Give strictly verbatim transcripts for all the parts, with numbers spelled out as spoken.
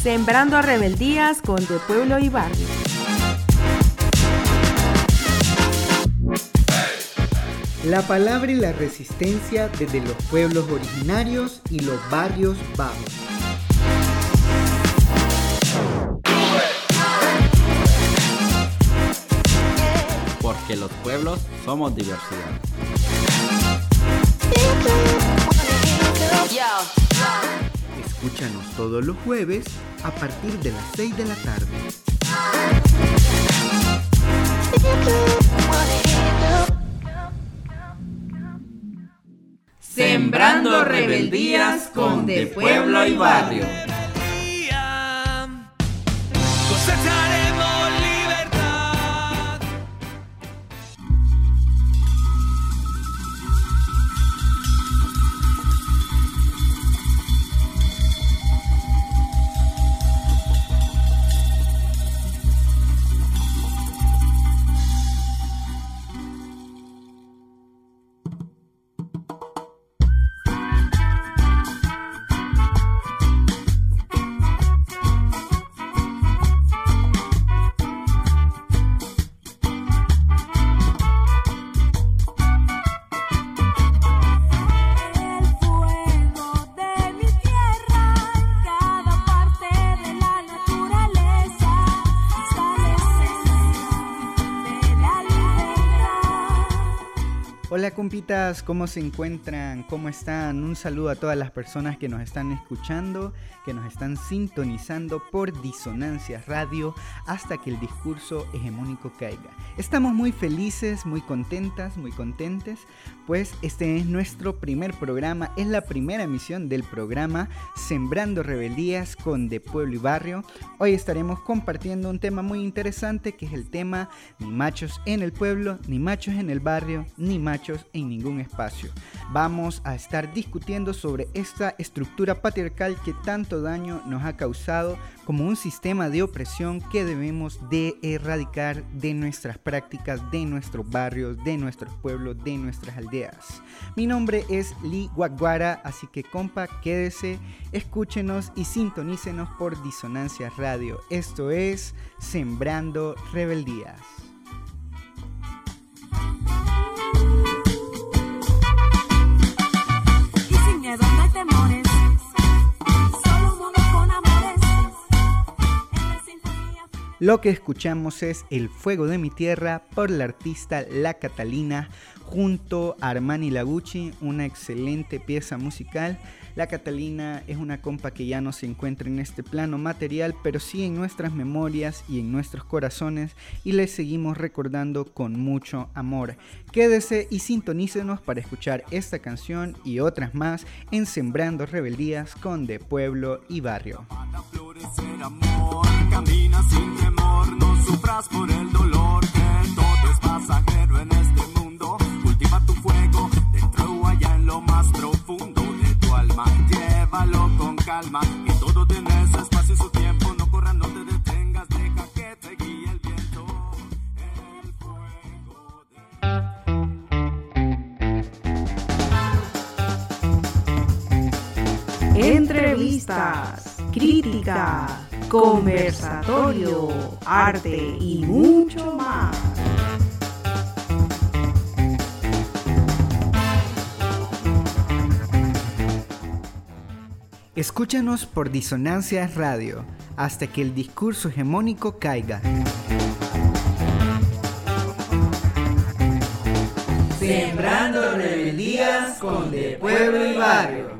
Sembrando rebeldías con De Pueblo y Barrio. La palabra y la resistencia desde los pueblos originarios y los barrios bajos. Porque los pueblos somos diversidad. Escúchanos todos los jueves a partir de las seis de la tarde. Sembrando rebeldías con De Pueblo y Barrio. Cosecharemos libertad. Hola compitas, ¿cómo se encuentran? ¿Cómo están? Un saludo a todas las personas que nos están escuchando, que nos están sintonizando por Disonancias Radio hasta que el discurso hegemónico caiga. Estamos muy felices, muy contentas, muy contentes, pues este es nuestro primer programa, es la primera emisión del programa Sembrando Rebeldías con De Pueblo y Barrio. Hoy estaremos compartiendo un tema muy interesante que es el tema ni machos en el pueblo, ni machos en el barrio, ni machos en ningún espacio. Vamos a estar discutiendo sobre esta estructura patriarcal que tanto daño nos ha causado como un sistema de opresión que debemos de erradicar de nuestras prácticas, de nuestros barrios, de nuestros pueblos, de nuestras aldeas. Mi nombre es Lee Guaguara, así que compa, quédese, escúchenos y sintonícenos por Disonancias Radio. Esto es Sembrando Rebeldías. No hay temores, solo un mundo con amores. En la sinfonía... Lo que escuchamos es El Fuego de mi Tierra por la artista La Catalina junto a Armani Lagucci, una excelente pieza musical. La Catalina es una compa que ya no se encuentra en este plano material, pero sí en nuestras memorias y en nuestros corazones, y les seguimos recordando con mucho amor. Quédese y sintonícenos para escuchar esta canción y otras más en Sembrando Rebeldías con De Pueblo y Barrio. Para florecer amor, camina sin temor, no sufras por el dolor, que todo es pasajero en este mundo. Cultiva tu fuego dentro o allá en lo más profundo de tu alma. Llévalo con calma, que todo tiene su espacio y su tiempo. No corras, no te detengas, deja que te guíe el viento. El fuego de... Entrevistas, crítica, conversatorio, arte y mucho más. Escúchanos por Disonancias Radio hasta que el discurso hegemónico caiga. Sembrando rebeldías con De Pueblo y Barrio.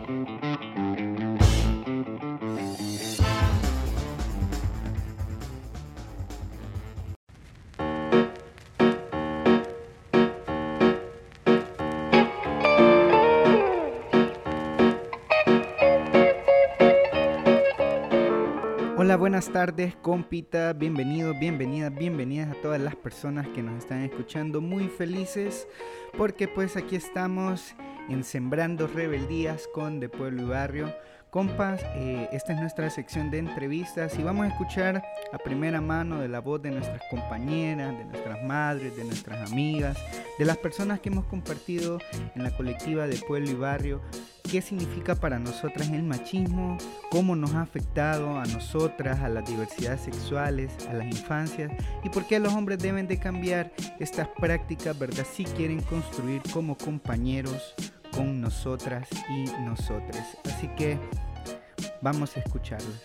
Hola, buenas tardes, compita, bienvenidos, bienvenidas, bienvenidas a todas las personas que nos están escuchando, muy felices porque pues aquí estamos en Sembrando Rebeldías con De Pueblo y Barrio. Compas, eh, esta es nuestra sección de entrevistas y vamos a escuchar a primera mano de la voz de nuestras compañeras, de nuestras madres, de nuestras amigas, de las personas que hemos compartido en la colectiva de Pueblo y Barrio, qué significa para nosotras el machismo, cómo nos ha afectado a nosotras, a las diversidades sexuales, a las infancias y por qué los hombres deben de cambiar estas prácticas, ¿verdad? Si quieren construir como compañeros con nosotras y nosotres. Así que vamos a escucharlas.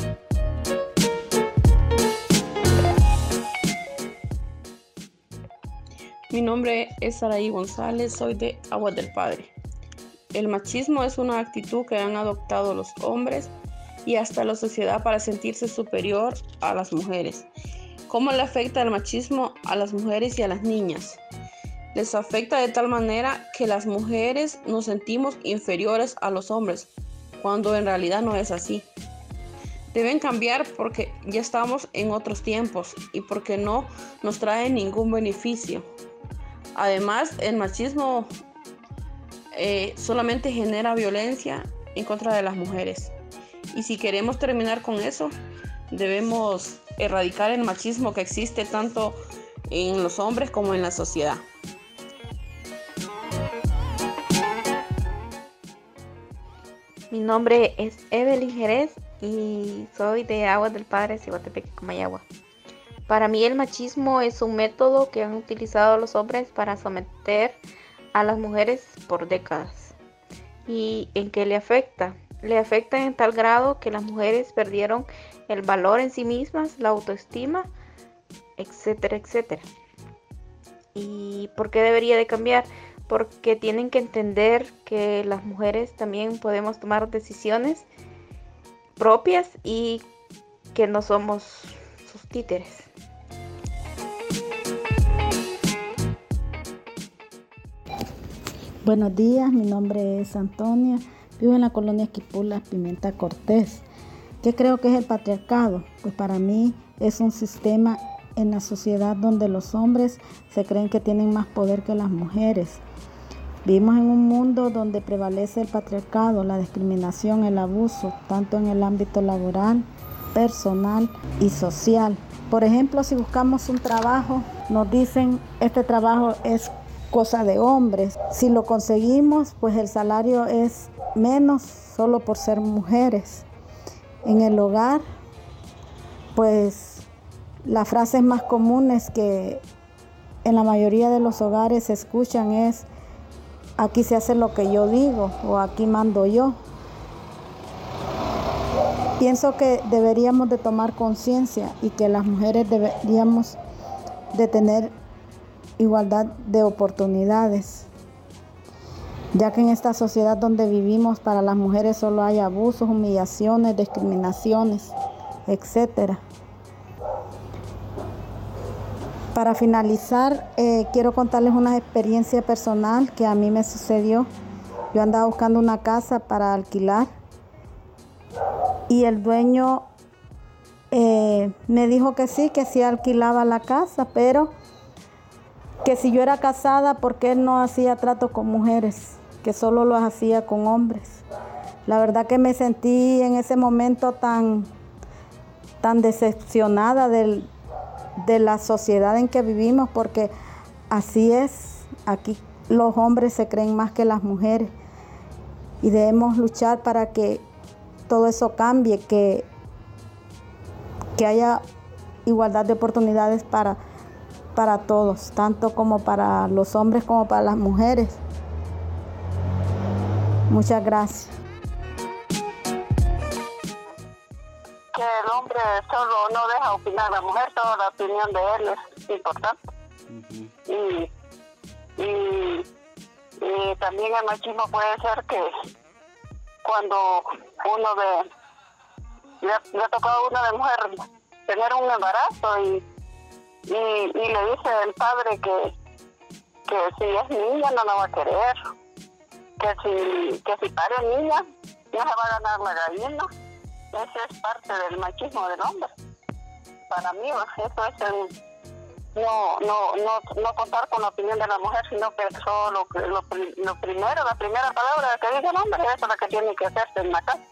Mi nombre es Saraí González, soy de Aguas del Padre. El machismo es una actitud que han adoptado los hombres y hasta la sociedad para sentirse superior a las mujeres. ¿Cómo le afecta el machismo a las mujeres y a las niñas? Les afecta de tal manera que las mujeres nos sentimos inferiores a los hombres, cuando en realidad no es así. Deben cambiar porque ya estamos en otros tiempos y porque no nos trae ningún beneficio. Además, el machismo eh, solamente genera violencia en contra de las mujeres. Y si queremos terminar con eso, debemos erradicar el machismo que existe tanto en los hombres como en la sociedad. Mi nombre es Evelyn Jerez y soy de Aguas del Padre, Ciguatepec, Comayagua. Para mí el machismo es un método que han utilizado los hombres para someter a las mujeres por décadas. ¿Y en qué le afecta? Le afecta en tal grado que las mujeres perdieron el valor en sí mismas, la autoestima, etcétera, etcétera. ¿Y por qué debería de cambiar? Porque tienen que entender que las mujeres también podemos tomar decisiones propias y que no somos sus títeres. Buenos días, mi nombre es Antonia, vivo en la colonia Quipulas, Pimienta Cortés. ¿Qué creo que es el patriarcado? Pues para mí es un sistema en la sociedad donde los hombres se creen que tienen más poder que las mujeres. Vivimos en un mundo donde prevalece el patriarcado, la discriminación, el abuso, tanto en el ámbito laboral, personal y social. Por ejemplo, si buscamos un trabajo, nos dicen este trabajo es cosa de hombres. Si lo conseguimos, pues el salario es menos solo por ser mujeres. En el hogar, pues las frases más comunes que en la mayoría de los hogares se escuchan es: aquí se hace lo que yo digo o aquí mando yo. Pienso que deberíamos de tomar conciencia y que las mujeres deberíamos de tener igualdad de oportunidades, ya que en esta sociedad donde vivimos para las mujeres solo hay abusos, humillaciones, discriminaciones, etcétera. Para finalizar, eh, quiero contarles una experiencia personal que a mí me sucedió. Yo andaba buscando una casa para alquilar y el dueño eh, me dijo que sí, que sí alquilaba la casa, pero que si yo era casada, porque él no hacía trato con mujeres, que solo lo hacía con hombres. La verdad que me sentí en ese momento tan, tan decepcionada del de la sociedad en que vivimos, porque así es, aquí los hombres se creen más que las mujeres y debemos luchar para que todo eso cambie, que, que haya igualdad de oportunidades para, para todos, tanto como para los hombres como para las mujeres. Muchas gracias. Que el hombre solo no deja opinar a la mujer, toda la opinión de él es importante. Uh-huh. y, y, y también el machismo puede ser que cuando uno de le, le ha tocado a una de mujer tener un embarazo y, y, y le dice el padre que, que si es niña no la va a querer, que si, que si pare niña ya se va a ganar la gallina. Esa es parte del machismo del hombre. Para mí eso es el no no no no contar con la opinión de la mujer, sino que solo lo, lo, lo primero, la primera palabra que dice el hombre es la que tiene que hacerse en la casa.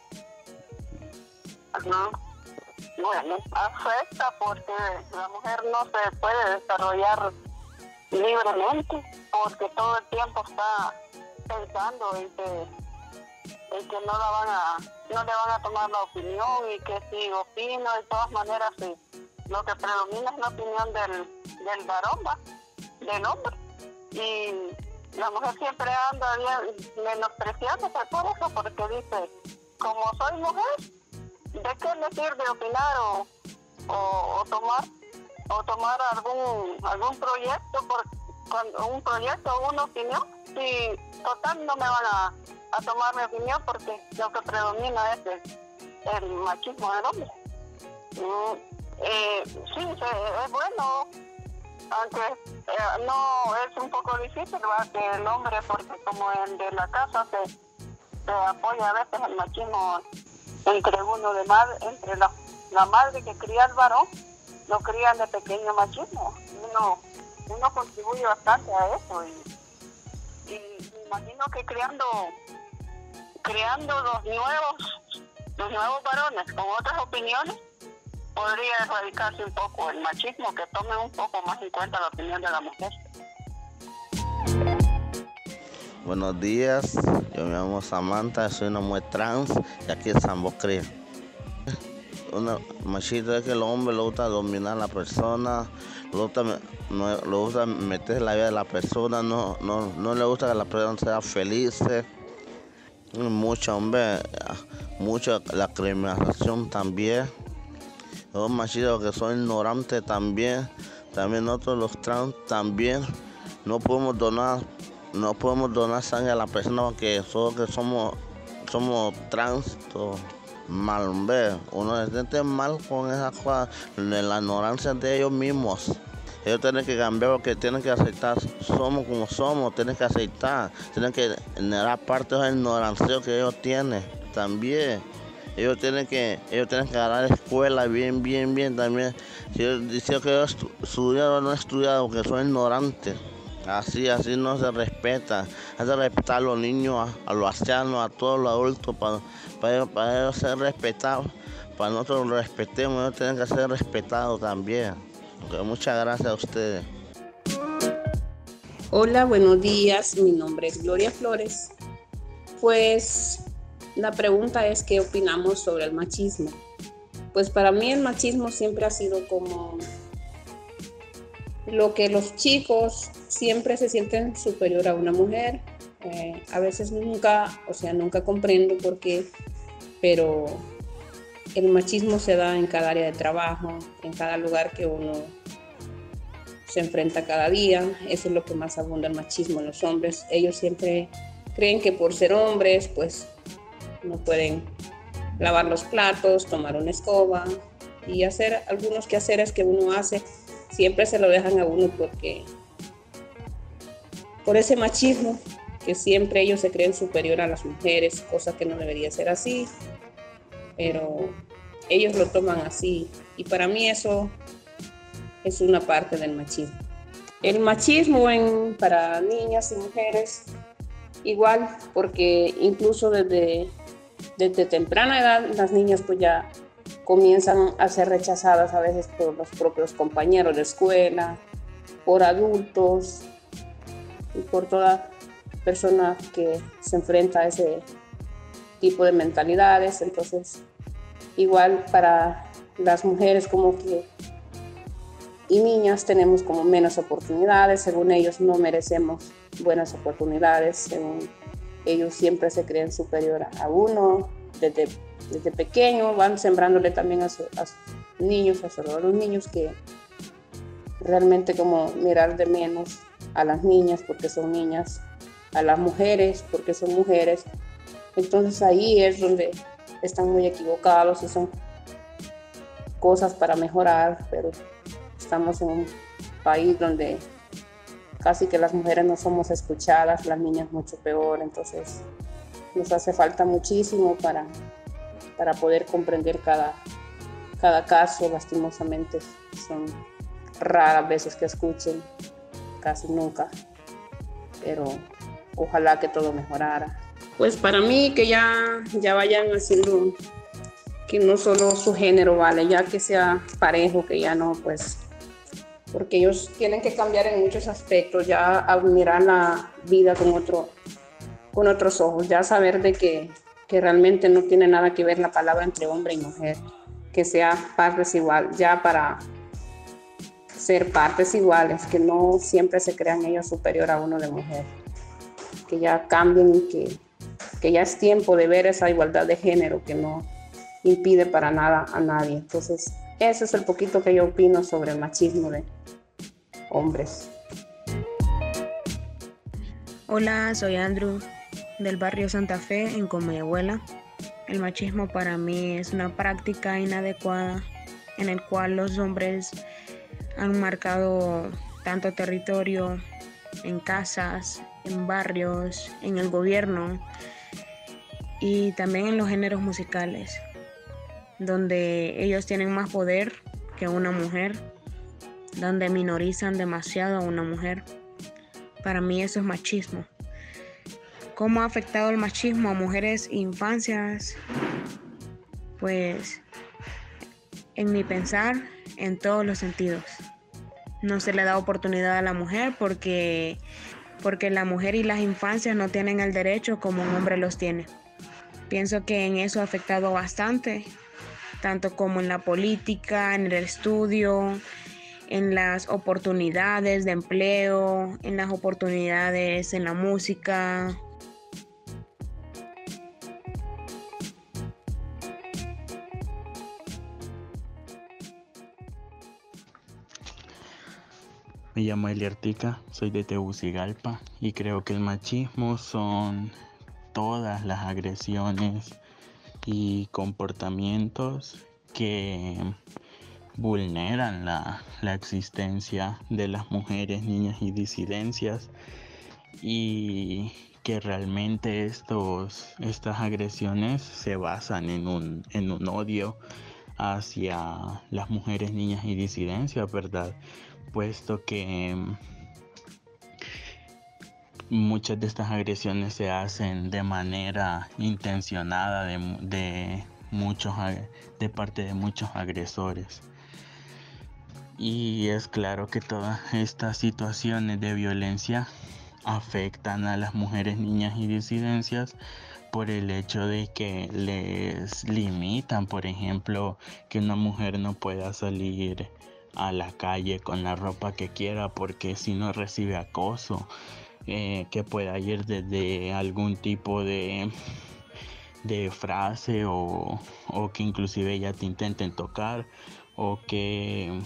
Ajá. Bueno, afecta porque la mujer no se puede desarrollar libremente porque todo el tiempo está pensando en que eh, que no la van a, no le van a tomar la opinión y que si opino de todas maneras sí, lo que predomina es la opinión del, del varón, ¿va? Del hombre. Y la mujer siempre anda bien menospreciándose por eso, porque dice, como soy mujer, ¿de qué le sirve opinar o, o, o tomar o tomar algún algún proyecto por cuando, un proyecto o una opinión? Si total no me van a, a tomar mi opinión, porque lo que predomina es el, el machismo del hombre. Mm, eh, sí, se, es bueno, aunque eh, no es un poco difícil, ¿verdad? Que el hombre, porque como el de la casa se, se apoya a veces el machismo entre uno de madre, entre la, la madre que cría al varón, lo crían de pequeño machismo. Uno, uno contribuye bastante a eso y, y me imagino que creando, creando los nuevos, los nuevos varones con otras opiniones, podría erradicarse un poco el machismo, que tome un poco más en cuenta la opinión de la mujer. Buenos días, yo me llamo Samantha, soy una mujer trans y aquí en San Bocría. Una machista es que el hombre le gusta dominar a la persona, le gusta, no, le gusta meter en la vida de la persona, no, no, no le gusta que la persona sea feliz. Mucho, hombre, mucha la criminalización también. Los machistas que son ignorantes también, también nosotros los trans también no podemos donar, no podemos donar sangre a la persona porque solo que somos, somos trans, todo mal, hombre. Uno se siente mal con esa cosa, la ignorancia de ellos mismos. Ellos tienen que cambiar porque tienen que aceptar, somos como somos, tienen que aceptar, tienen que generar parte de esa ignorancia que ellos tienen también. Ellos tienen que, ellos tienen que agarrar escuela bien, bien, bien también. Si ellos dicen que ellos estudiaron o no estudiaron, que son ignorantes. Así, así no se respeta. Hay que respetar a los niños, a, a los ancianos, a todos los adultos, para, para, ellos, para ellos ser respetados. Para nosotros los respetemos, ellos tienen que ser respetados también. Okay, muchas gracias a ustedes. Hola, buenos días. Mi nombre es Gloria Flores. Pues la pregunta es ¿qué opinamos sobre el machismo? Pues para mí el machismo siempre ha sido como lo que los chicos siempre se sienten superior a una mujer. Eh, a veces nunca, o sea, nunca comprendo por qué, pero el machismo se da en cada área de trabajo, en cada lugar que uno se enfrenta cada día. Eso es lo que más abunda el machismo en los hombres. Ellos siempre creen que por ser hombres, pues no pueden lavar los platos, tomar una escoba y hacer algunos quehaceres que uno hace, siempre se lo dejan a uno porque por ese machismo que siempre ellos se creen superior a las mujeres, cosa que no debería ser así, pero ellos lo toman así y para mí eso es una parte del machismo. El machismo en, para niñas y mujeres igual, porque incluso desde Desde temprana edad las niñas pues ya comienzan a ser rechazadas a veces por los propios compañeros de escuela, por adultos y por toda persona que se enfrenta a ese tipo de mentalidades. Entonces igual para las mujeres como que y niñas tenemos como menos oportunidades, según ellos no merecemos buenas oportunidades, según ellos siempre se creen superior a uno, desde, desde pequeño van sembrándole también a, su, a sus niños, a, su, a los niños que realmente como mirar de menos a las niñas porque son niñas, a las mujeres porque son mujeres. Entonces ahí es donde están muy equivocados y son cosas para mejorar, pero estamos en un país donde casi que las mujeres no somos escuchadas, las niñas mucho peor, entonces nos hace falta muchísimo para, para poder comprender cada, cada caso. Lastimosamente son raras veces que escuchen, casi nunca, pero ojalá que todo mejorara. Pues para mí que ya, ya vayan haciendo que no solo su género vale, ya que sea parejo, que ya no, pues porque ellos tienen que cambiar en muchos aspectos, ya a mirar la vida con, otro, con otros ojos, ya saber de que que realmente no tiene nada que ver la palabra entre hombre y mujer, que sea partes igual, ya para ser partes iguales, que no siempre se crean ellos superior a uno de mujer, que ya cambien y que, que ya es tiempo de ver esa igualdad de género que no impide para nada a nadie. Entonces, eso es el poquito que yo opino sobre el machismo de hombres. Hola, soy Andrew, del barrio Santa Fe, en Comayagüela. El machismo para mí es una práctica inadecuada en el cual los hombres han marcado tanto territorio en casas, en barrios, en el gobierno y también en los géneros musicales, donde ellos tienen más poder que una mujer, donde minorizan demasiado a una mujer. Para mí eso es machismo. ¿Cómo ha afectado el machismo a mujeres e infancias? Pues, en mi pensar, en todos los sentidos. No se le da oportunidad a la mujer porque, porque la mujer y las infancias no tienen el derecho como un hombre los tiene. Pienso que en eso ha afectado bastante, tanto como en la política, en el estudio, en las oportunidades de empleo, en las oportunidades en la música. Me llamo Eliartica, soy de Tegucigalpa y creo que el machismo son todas las agresiones y comportamientos que vulneran la, la existencia de las mujeres, niñas y disidencias, y que realmente estos, estas agresiones se basan en un, en un odio hacia las mujeres, niñas y disidencias, ¿verdad? Puesto que muchas de estas agresiones se hacen de manera intencionada de, de, muchos, de parte de muchos agresores. Y es claro que todas estas situaciones de violencia afectan a las mujeres, niñas y disidencias por el hecho de que les limitan, por ejemplo, que una mujer no pueda salir a la calle con la ropa que quiera porque si no recibe acoso, eh, que pueda ir desde algún tipo de, de frase o, o que inclusive ya te intenten tocar, o que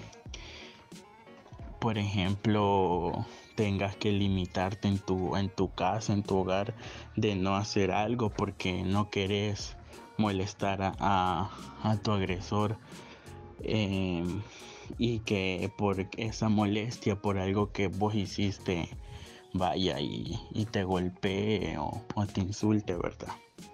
por ejemplo tengas que limitarte en tu, en tu casa, en tu hogar, de no hacer algo porque no querés molestar a, a, a tu agresor. Eh, y que por esa molestia, por algo que vos hiciste, vaya y, y te golpee o, o te insulte, ¿verdad?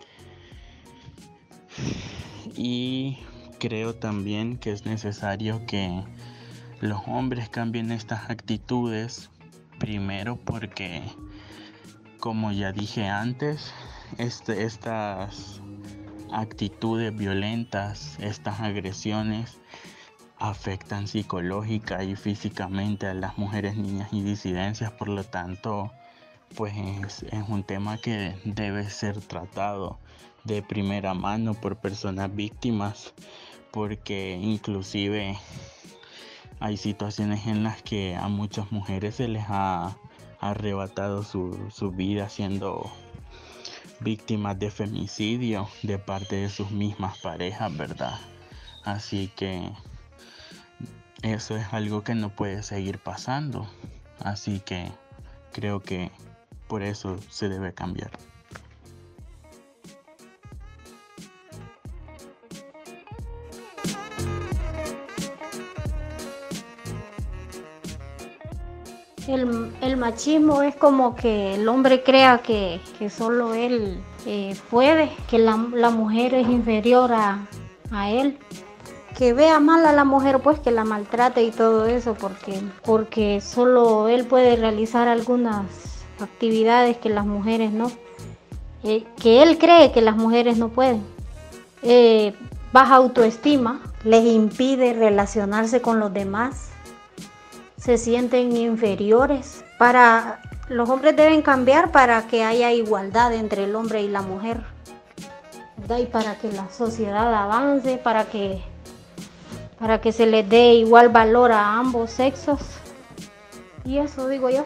Y creo también que es necesario que los hombres cambien estas actitudes, primero porque, como ya dije antes, este, estas actitudes violentas, estas agresiones, afectan psicológica y físicamente a las mujeres, niñas y disidencias. Por lo tanto, pues es, es un tema que debe ser tratado de primera mano por personas víctimas, porque inclusive hay situaciones en las que a muchas mujeres se les ha arrebatado su, su vida siendo víctimas de femicidio de parte de sus mismas parejas, ¿verdad? Así que eso es algo que no puede seguir pasando, así que creo que por eso se debe cambiar. El, el machismo es como que el hombre crea que, que solo él eh, puede, que la, la mujer es inferior a, a él. Que vea mal a la mujer, pues que la maltrate y todo eso, porque, porque solo él puede realizar algunas actividades que las mujeres no, eh, que él cree que las mujeres no pueden. Eh, baja autoestima, les impide relacionarse con los demás, se sienten inferiores. Para, los hombres deben cambiar para que haya igualdad entre el hombre y la mujer. ¿verdad? Y para que la sociedad avance, para que, para que se les dé igual valor a ambos sexos. Y eso digo yo.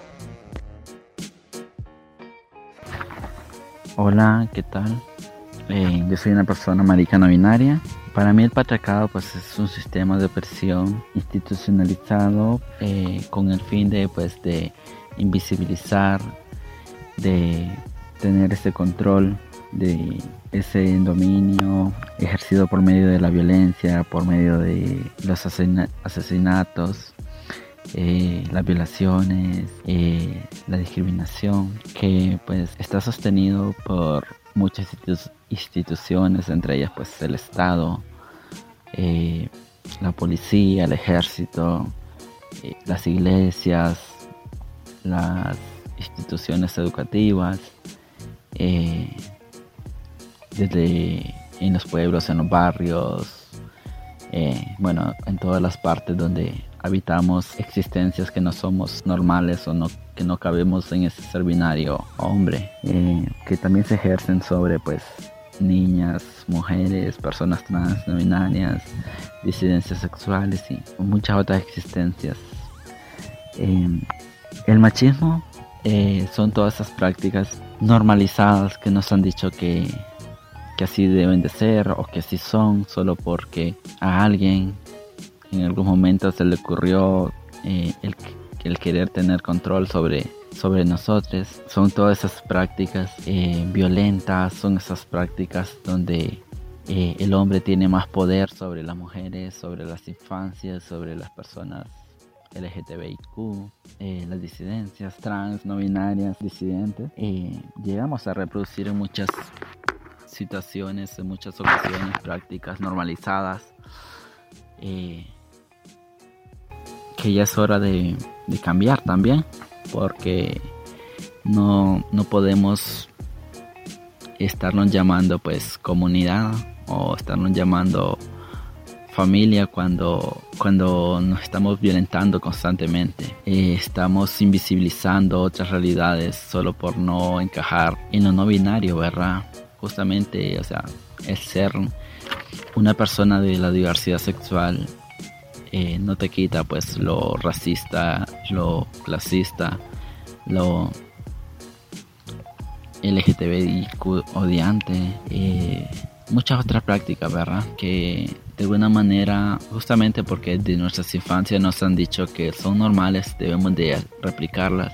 Hola, ¿qué tal? Eh, yo soy una persona marica no binaria. Para mí el patriarcado pues es un sistema de opresión institucionalizado eh, con el fin de pues de invisibilizar, de tener ese control, de ese dominio ejercido por medio de la violencia, por medio de los asesina- asesinatos, eh, las violaciones, eh, la discriminación, que pues está sostenido por muchas institu- instituciones, entre ellas pues el Estado, eh, la policía, el ejército, eh, las iglesias, las instituciones educativas, eh, desde en los pueblos, en los barrios, eh, bueno, en todas las partes donde habitamos existencias que no somos normales o no, que no cabemos en ese ser binario hombre, eh, que también se ejercen sobre pues niñas, mujeres, personas trans, no binarias, disidencias sexuales y muchas otras existencias. Eh, el machismo eh, son todas esas prácticas normalizadas que nos han dicho que, que así deben de ser o que así son solo porque a alguien en algún momento se le ocurrió eh, el, el querer tener control sobre, sobre nosotros. Son todas esas prácticas eh, violentas, son esas prácticas donde eh, el hombre tiene más poder sobre las mujeres, sobre las infancias, sobre las personas L G T B I Q, eh, las disidencias trans, no binarias, disidentes. Eh, llegamos a reproducir en muchas situaciones, en muchas ocasiones, prácticas normalizadas. Eh, que ya es hora de, de cambiar también, porque no, no podemos estarnos llamando pues comunidad o estarnos llamando familia cuando, cuando nos estamos violentando constantemente. Eh, estamos invisibilizando otras realidades solo por no encajar en lo no binario, ¿verdad? Justamente, o sea, el ser una persona de la diversidad sexual eh, no te quita pues lo racista, lo clasista, lo L G T B I Q odiante, eh, muchas otras prácticas, ¿verdad? Que de alguna manera, justamente porque de nuestras infancias nos han dicho que son normales, debemos de replicarlas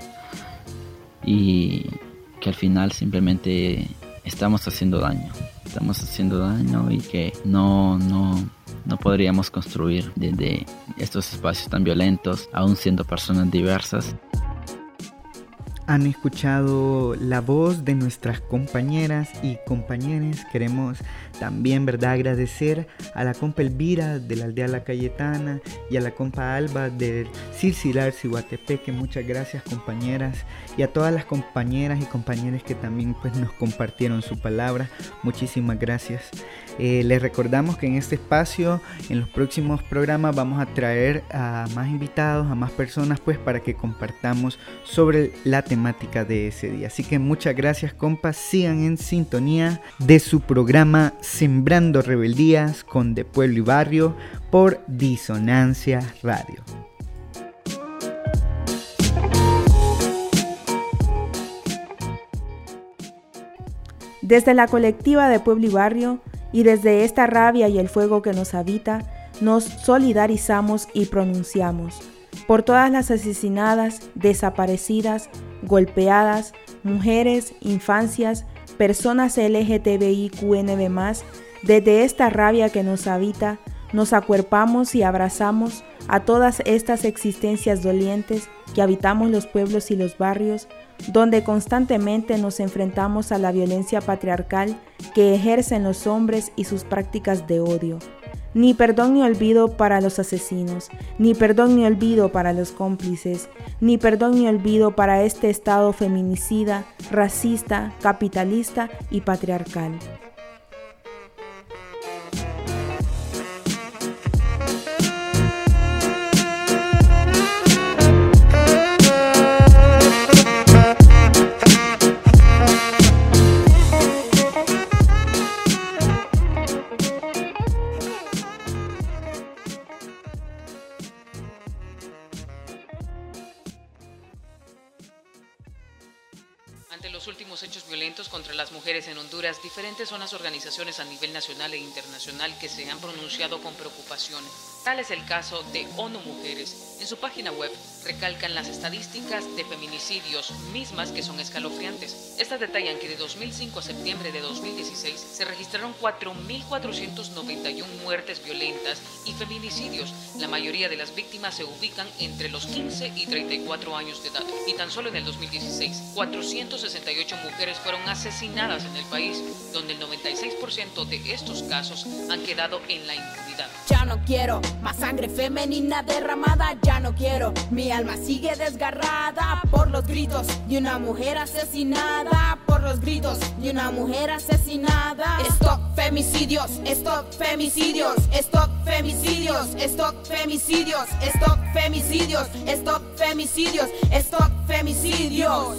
y que al final simplemente estamos haciendo daño. Estamos haciendo daño y que no, no, no podríamos construir desde estos espacios tan violentos, aún siendo personas diversas. Han escuchado la voz de nuestras compañeras y compañeros. Queremos también, ¿verdad?, agradecer a la compa Elvira de la aldea La Cayetana y a la compa Alba del Circilar Ciguatepeque. Muchas gracias, compañeras, y a todas las compañeras y compañeros que también pues nos compartieron su palabra. Muchísimas gracias. Eh, les recordamos que en este espacio, en los próximos programas, vamos a traer a más invitados, a más personas, pues para que compartamos sobre la temática de ese día. Así que muchas gracias, compas. Sigan en sintonía de su programa Sembrando Rebeldías con De Pueblo y Barrio por Disonancia Radio. Desde la colectiva de Pueblo y Barrio y desde esta rabia y el fuego que nos habita, nos solidarizamos y pronunciamos por todas las asesinadas, desaparecidas, golpeadas, mujeres, infancias, personas L G T B I Q N B más. Desde esta rabia que nos habita, nos acuerpamos y abrazamos a todas estas existencias dolientes que habitamos los pueblos y los barrios, donde constantemente nos enfrentamos a la violencia patriarcal que ejercen los hombres y sus prácticas de odio. Ni perdón ni olvido para los asesinos, ni perdón ni olvido para los cómplices, ni perdón ni olvido para este Estado feminicida, racista, capitalista y patriarcal. Ante los últimos hechos violentos contra las mujeres en Honduras, diferentes son las organizaciones a nivel nacional e internacional que se han pronunciado con preocupación. Tal es el caso de ONU Mujeres. En su página web recalcan las estadísticas de feminicidios, mismas que son escalofriantes. Estas detallan que de dos mil cinco a septiembre de dos mil dieciséis se registraron cuatro mil cuatrocientas noventa y una muertes violentas y feminicidios. La mayoría de las víctimas se ubican entre los quince y treinta y cuatro años de edad. Y tan solo en el dos mil dieciséis, cuatrocientas sesenta y ocho mujeres fueron asesinadas en el país, donde el noventa y seis por ciento de estos casos han quedado en la impunidad. Ya no quiero más sangre femenina derramada, ya no quiero, mi alma sigue desgarrada por los gritos de una mujer asesinada, por los gritos de una mujer asesinada. Stop femicidios, stop femicidios, stop femicidios, stop femicidios, stop femicidios, stop femicidios, stop femicidios.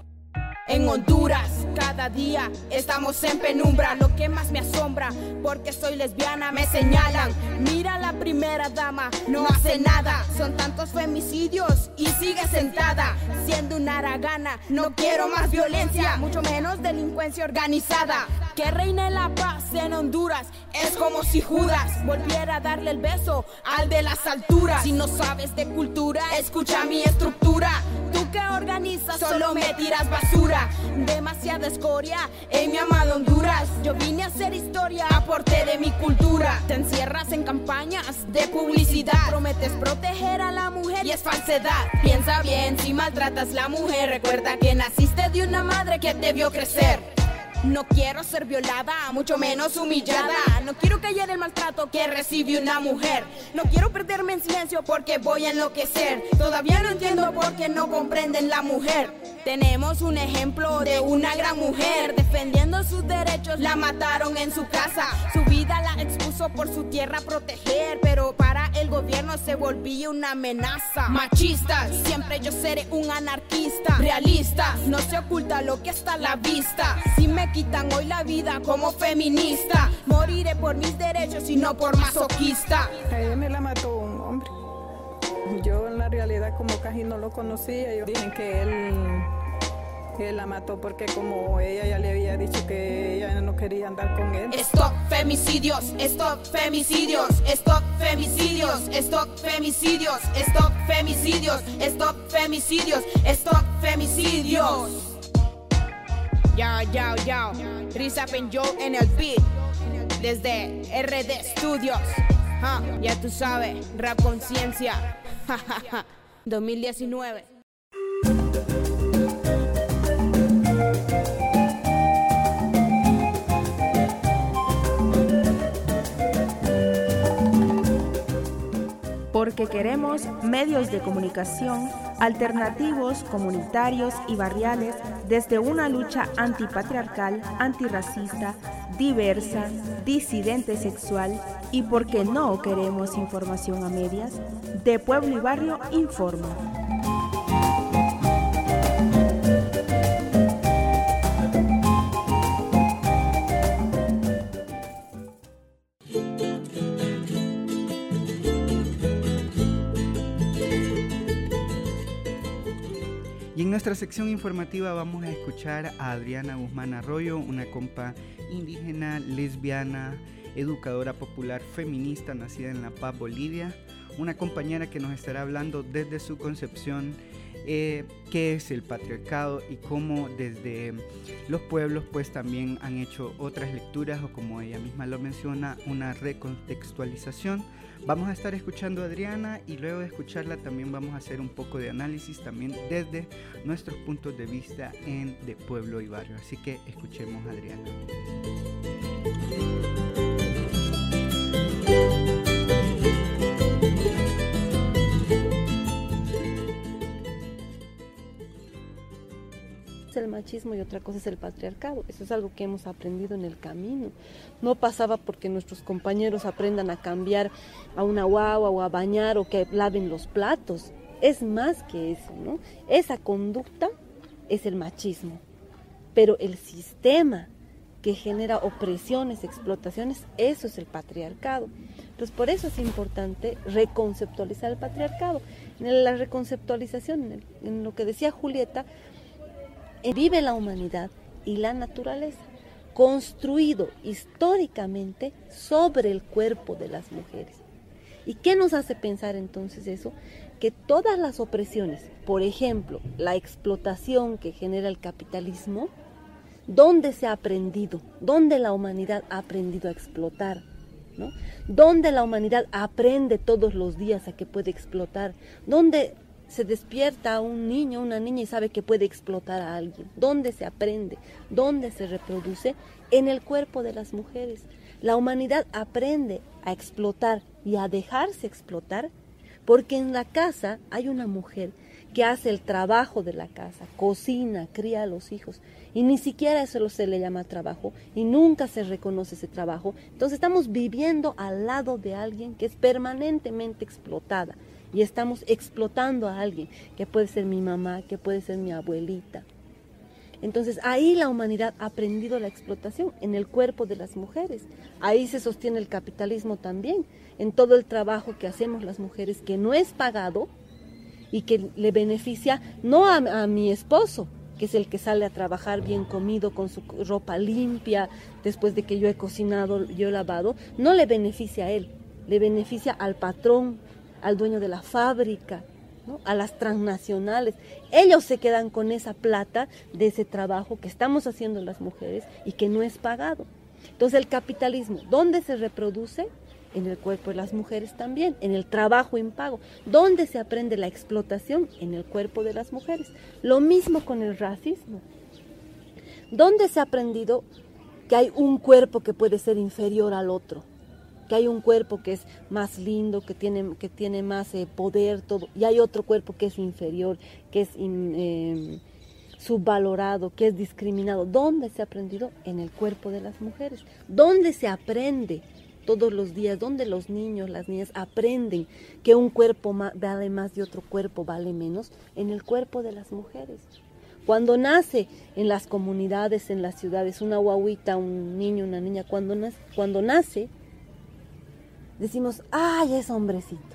En Honduras, cada día estamos en penumbra. Lo que más me asombra, porque soy lesbiana, me señalan. Mira la primera dama, no hace nada. Son tantos femicidios y sigue sentada, siendo una haragana. No quiero más violencia, mucho menos delincuencia organizada. Que reine la paz en Honduras. Es como si Judas volviera a darle el beso al de las alturas. Si no sabes de cultura, escucha mi estructura. Tú que organizas, solo me tiras basura. Demasiada escoria en mi amado Honduras. Yo vine a hacer historia, aporte de mi cultura. Te encierras en campañas de publicidad, prometes proteger a la mujer y es falsedad. Piensa bien, si maltratas a la mujer, recuerda que naciste de una madre que te vio crecer. No quiero ser violada, mucho menos humillada. No quiero callar el maltrato que recibe una mujer. No quiero perderme en silencio porque voy a enloquecer. Todavía no entiendo por qué no comprenden la mujer. Tenemos un ejemplo de una gran mujer defendiendo sus derechos. La mataron en su casa, su vida la expuso por su tierra a proteger, pero para el gobierno se volvía una amenaza. Machistas, siempre yo seré un anarquista. Realista, no se oculta lo que está a la vista. Si me quitan hoy la vida como feminista, moriré por mis derechos y no por masoquista. A ella me la mató un hombre. Yo en la realidad como casi no lo conocía. Ellos dicen que él, que él la mató porque como ella ya le había dicho que ella no quería andar con él. Stop femicidios, stop femicidios, stop femicidios, stop femicidios, stop femicidios, stop femicidios, stop femicidios. Yo, yo, yo, Risa Penjo en el beat, desde R D Studios. Huh, ya tú sabes, Rap Conciencia, dos mil diecinueve. Porque queremos medios de comunicación alternativos, comunitarios y barriales desde una lucha antipatriarcal, antirracista, diversa, disidente sexual y porque no queremos información a medias, de Pueblo y Barrio informa. Y en nuestra sección informativa vamos a escuchar a Adriana Guzmán Arroyo, una compa indígena, lesbiana, educadora popular, feminista, nacida en La Paz, Bolivia, una compañera que nos estará hablando desde su concepción eh, qué es el patriarcado y cómo desde los pueblos pues también han hecho otras lecturas o como ella misma lo menciona, una recontextualización. Vamos a estar escuchando a Adriana y luego de escucharla también vamos a hacer un poco de análisis también desde nuestros puntos de vista en De Pueblo y Barrio. Así que escuchemos a Adriana. El machismo y otra cosa es el patriarcado. Eso es algo que hemos aprendido en el camino. No pasaba porque nuestros compañeros aprendan a cambiar a una guagua o a bañar o que laven los platos. Es más que eso, ¿no? Esa conducta es el machismo. Pero el sistema que genera opresiones, explotaciones, eso es el patriarcado. Entonces, por eso es importante reconceptualizar el patriarcado. En la reconceptualización, en, el, en lo que decía Julieta, vive la humanidad y la naturaleza, construido históricamente sobre el cuerpo de las mujeres. ¿Y qué nos hace pensar entonces eso? Que todas las opresiones, por ejemplo, la explotación que genera el capitalismo, ¿dónde se ha aprendido? ¿Dónde la humanidad ha aprendido a explotar? ¿No? ¿Dónde la humanidad aprende todos los días a que puede explotar? ¿Dónde se despierta un niño, una niña y sabe que puede explotar a alguien? ¿Dónde se aprende? ¿Dónde se reproduce? En el cuerpo de las mujeres. La humanidad aprende a explotar y a dejarse explotar porque en la casa hay una mujer que hace el trabajo de la casa, cocina, cría a los hijos, y ni siquiera eso se le llama trabajo, y nunca se reconoce ese trabajo. Entonces estamos viviendo al lado de alguien que es permanentemente explotada, y estamos explotando a alguien, que puede ser mi mamá, que puede ser mi abuelita. Entonces ahí la humanidad ha aprendido la explotación, en el cuerpo de las mujeres. Ahí se sostiene el capitalismo también, en todo el trabajo que hacemos las mujeres, que no es pagado, y que le beneficia no a, a mi esposo, que es el que sale a trabajar bien comido, con su ropa limpia, después de que yo he cocinado, yo he lavado, no le beneficia a él, le beneficia al patrón, al dueño de la fábrica, ¿no? A las transnacionales. Ellos se quedan con esa plata de ese trabajo que estamos haciendo las mujeres y que no es pagado. Entonces el capitalismo, ¿dónde se reproduce? En el cuerpo de las mujeres también, en el trabajo impago. ¿Dónde se aprende la explotación? En el cuerpo de las mujeres. Lo mismo con el racismo. ¿Dónde se ha aprendido que hay un cuerpo que puede ser inferior al otro? Que hay un cuerpo que es más lindo, que tiene, que tiene más eh, poder, todo, y hay otro cuerpo que es inferior, que es in, eh, subvalorado, que es discriminado. ¿Dónde se ha aprendido? En el cuerpo de las mujeres. ¿Dónde se aprende? Todos los días, donde los niños, las niñas aprenden que un cuerpo vale más y otro cuerpo vale menos, en el cuerpo de las mujeres. Cuando nace en las comunidades, en las ciudades, una guaguita, un niño, una niña, cuando nace, cuando nace, decimos, ¡ay, es hombrecito!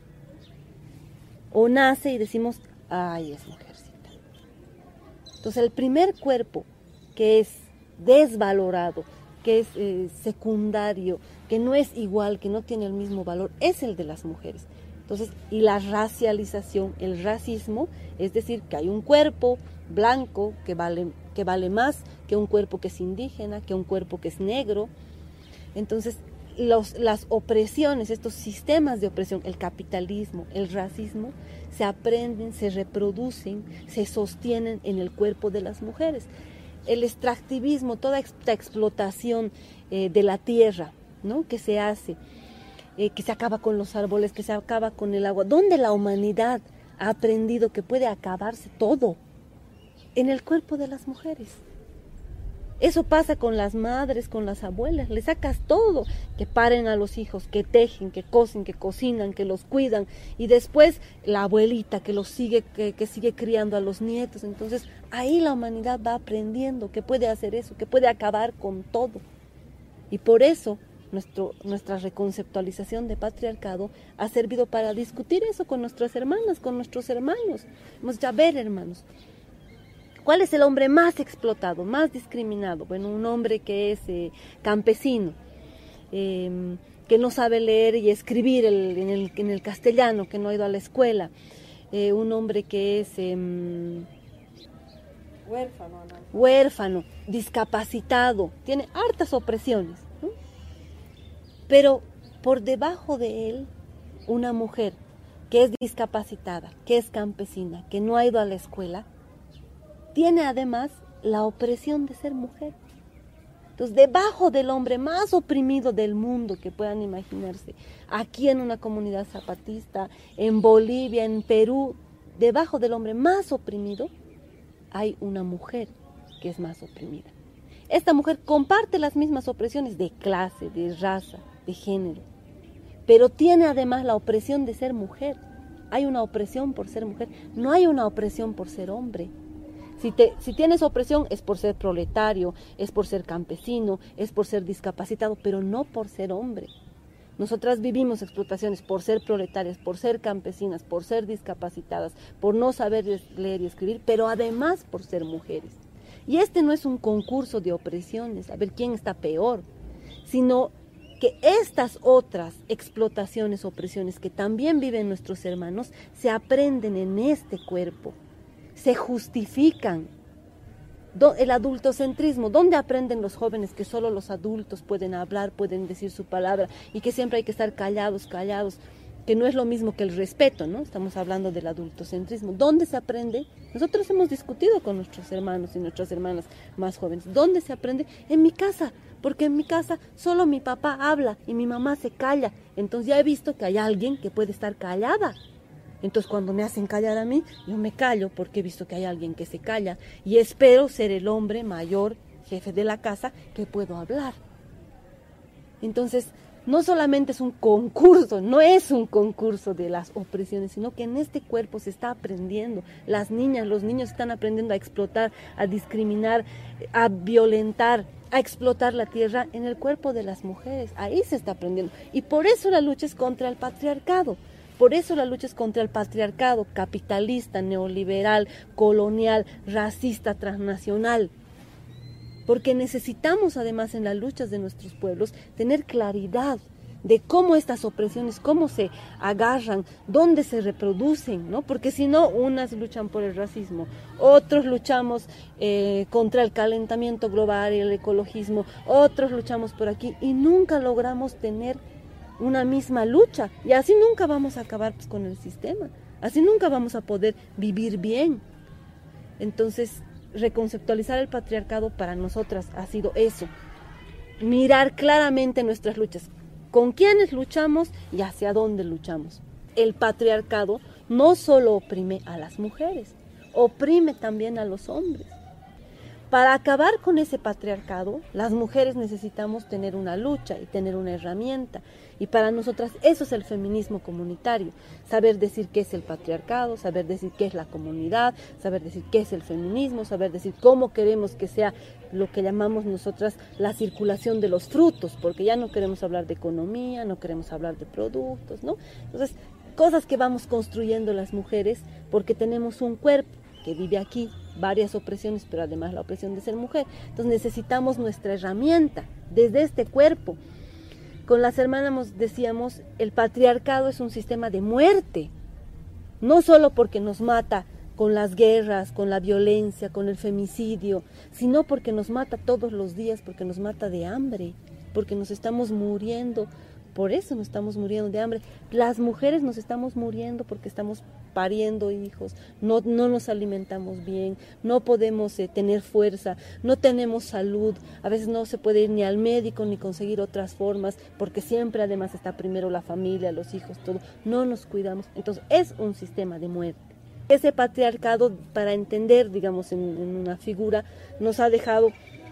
O nace y decimos, ¡ay, es mujercita! Entonces el primer cuerpo que es desvalorado, que es eh, secundario, que no es igual, que no tiene el mismo valor, es el de las mujeres. Entonces, y la racialización, el racismo, es decir, que hay un cuerpo blanco que vale, que vale más que un cuerpo que es indígena, que un cuerpo que es negro. Entonces, los, las opresiones, estos sistemas de opresión, el capitalismo, el racismo, se aprenden, se reproducen, se sostienen en el cuerpo de las mujeres. El extractivismo, toda esta explotación eh, de la tierra, ¿no? Que se hace, eh, que se acaba con los árboles, que se acaba con el agua, donde la humanidad ha aprendido que puede acabarse todo, en el cuerpo de las mujeres. Eso pasa con las madres, con las abuelas, le sacas todo, que paren a los hijos, que tejen, que cosen, que cocinan, que los cuidan, y después la abuelita que los sigue, que, que sigue criando a los nietos. Entonces ahí la humanidad va aprendiendo que puede hacer eso, que puede acabar con todo. Y por eso nuestro, nuestra reconceptualización de patriarcado ha servido para discutir eso con nuestras hermanas, con nuestros hermanos. Vamos a ver, hermanos, ¿cuál es el hombre más explotado, más discriminado? Bueno, un hombre que es eh, campesino, eh, que no sabe leer y escribir el, en, el, en el castellano, que no ha ido a la escuela. Eh, un hombre que es eh, huérfano, ¿no? huérfano, discapacitado, tiene hartas opresiones, ¿no? Pero por debajo de él, una mujer que es discapacitada, que es campesina, que no ha ido a la escuela, tiene además la opresión de ser mujer. Entonces, debajo del hombre más oprimido del mundo que puedan imaginarse, aquí en una comunidad zapatista, en Bolivia, en Perú, debajo del hombre más oprimido, hay una mujer que es más oprimida. Esta mujer comparte las mismas opresiones de clase, de raza, de género, pero tiene además la opresión de ser mujer. Hay una opresión por ser mujer, no hay una opresión por ser hombre. Si, te, si tienes opresión es por ser proletario, es por ser campesino, es por ser discapacitado, pero no por ser hombre. Nosotras vivimos explotaciones por ser proletarias, por ser campesinas, por ser discapacitadas, por no saber leer y escribir, pero además por ser mujeres. Y este no es un concurso de opresiones, a ver quién está peor, sino que estas otras explotaciones, opresiones que también viven nuestros hermanos, se aprenden en este cuerpo, se justifican. El adultocentrismo, ¿dónde aprenden los jóvenes que solo los adultos pueden hablar, pueden decir su palabra y que siempre hay que estar callados, callados? Que no es lo mismo que el respeto, ¿no? Estamos hablando del adultocentrismo. ¿Dónde se aprende? Nosotros hemos discutido con nuestros hermanos y nuestras hermanas más jóvenes. ¿Dónde se aprende? En mi casa, porque en mi casa solo mi papá habla y mi mamá se calla. Entonces ya he visto que hay alguien que puede estar callada. Entonces cuando me hacen callar a mí, yo me callo porque he visto que hay alguien que se calla y espero ser el hombre mayor, jefe de la casa, que puedo hablar. Entonces, no solamente es un concurso, no es un concurso de las opresiones, sino que en este cuerpo se está aprendiendo. Las niñas, los niños están aprendiendo a explotar, a discriminar, a violentar, a explotar la tierra en el cuerpo de las mujeres. Ahí se está aprendiendo. Y por eso la lucha es contra el patriarcado. Por eso la lucha es contra el patriarcado capitalista, neoliberal, colonial, racista, transnacional. Porque necesitamos además en las luchas de nuestros pueblos tener claridad de cómo estas opresiones, cómo se agarran, dónde se reproducen, ¿no? Porque si no, unas luchan por el racismo, otros luchamos eh, contra el calentamiento global y el ecologismo, otros luchamos por aquí y nunca logramos tener una misma lucha y así nunca vamos a acabar pues, con el sistema, así nunca vamos a poder vivir bien. Entonces, reconceptualizar el patriarcado para nosotras ha sido eso, mirar claramente nuestras luchas, con quiénes luchamos y hacia dónde luchamos. El patriarcado no solo oprime a las mujeres, oprime también a los hombres. Para acabar con ese patriarcado, las mujeres necesitamos tener una lucha y tener una herramienta. Y para nosotras eso es el feminismo comunitario. Saber decir qué es el patriarcado, saber decir qué es la comunidad, saber decir qué es el feminismo, saber decir cómo queremos que sea lo que llamamos nosotras la circulación de los frutos, porque ya no queremos hablar de economía, no queremos hablar de productos, ¿no? Entonces, cosas que vamos construyendo las mujeres porque tenemos un cuerpo que vive aquí, varias opresiones, pero además la opresión de ser mujer. Entonces necesitamos nuestra herramienta desde este cuerpo. Con las hermanas decíamos, el patriarcado es un sistema de muerte, no solo porque nos mata con las guerras, con la violencia, con el femicidio, sino porque nos mata todos los días, porque nos mata de hambre, porque nos estamos muriendo. Por eso nos estamos muriendo de hambre. Las mujeres nos estamos muriendo porque estamos pariendo hijos, no, no nos alimentamos bien, no podemos eh, tener fuerza, no tenemos salud, a veces no se puede ir ni al médico ni conseguir otras formas, porque siempre además está primero la familia, los hijos, todo, no nos cuidamos. Entonces es un sistema de muerte. Ese patriarcado, para entender, digamos, en, en una figura, nos ha dejado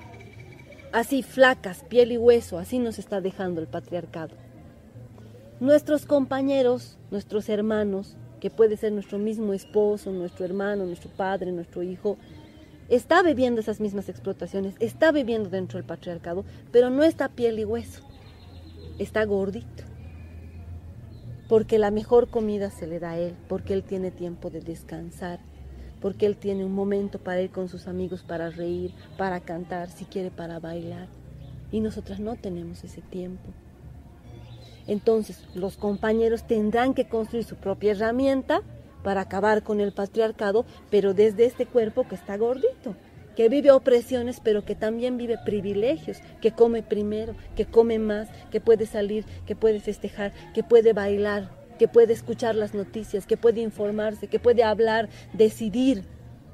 así flacas, piel y hueso, así nos está dejando el patriarcado. Nuestros compañeros, nuestros hermanos, que puede ser nuestro mismo esposo, nuestro hermano, nuestro padre, nuestro hijo, está viviendo esas mismas explotaciones, está viviendo dentro del patriarcado, pero no está piel y hueso, está gordito, porque la mejor comida se le da a él, porque él tiene tiempo de descansar, porque él tiene un momento para ir con sus amigos, para reír, para cantar, si quiere para bailar, y nosotras no tenemos ese tiempo. Entonces, los compañeros tendrán que construir su propia herramienta para acabar con el patriarcado, pero desde este cuerpo que está gordito, que vive opresiones, pero que también vive privilegios, que come primero, que come más, que puede salir, que puede festejar, que puede bailar, que puede escuchar las noticias, que puede informarse, que puede hablar, decidir.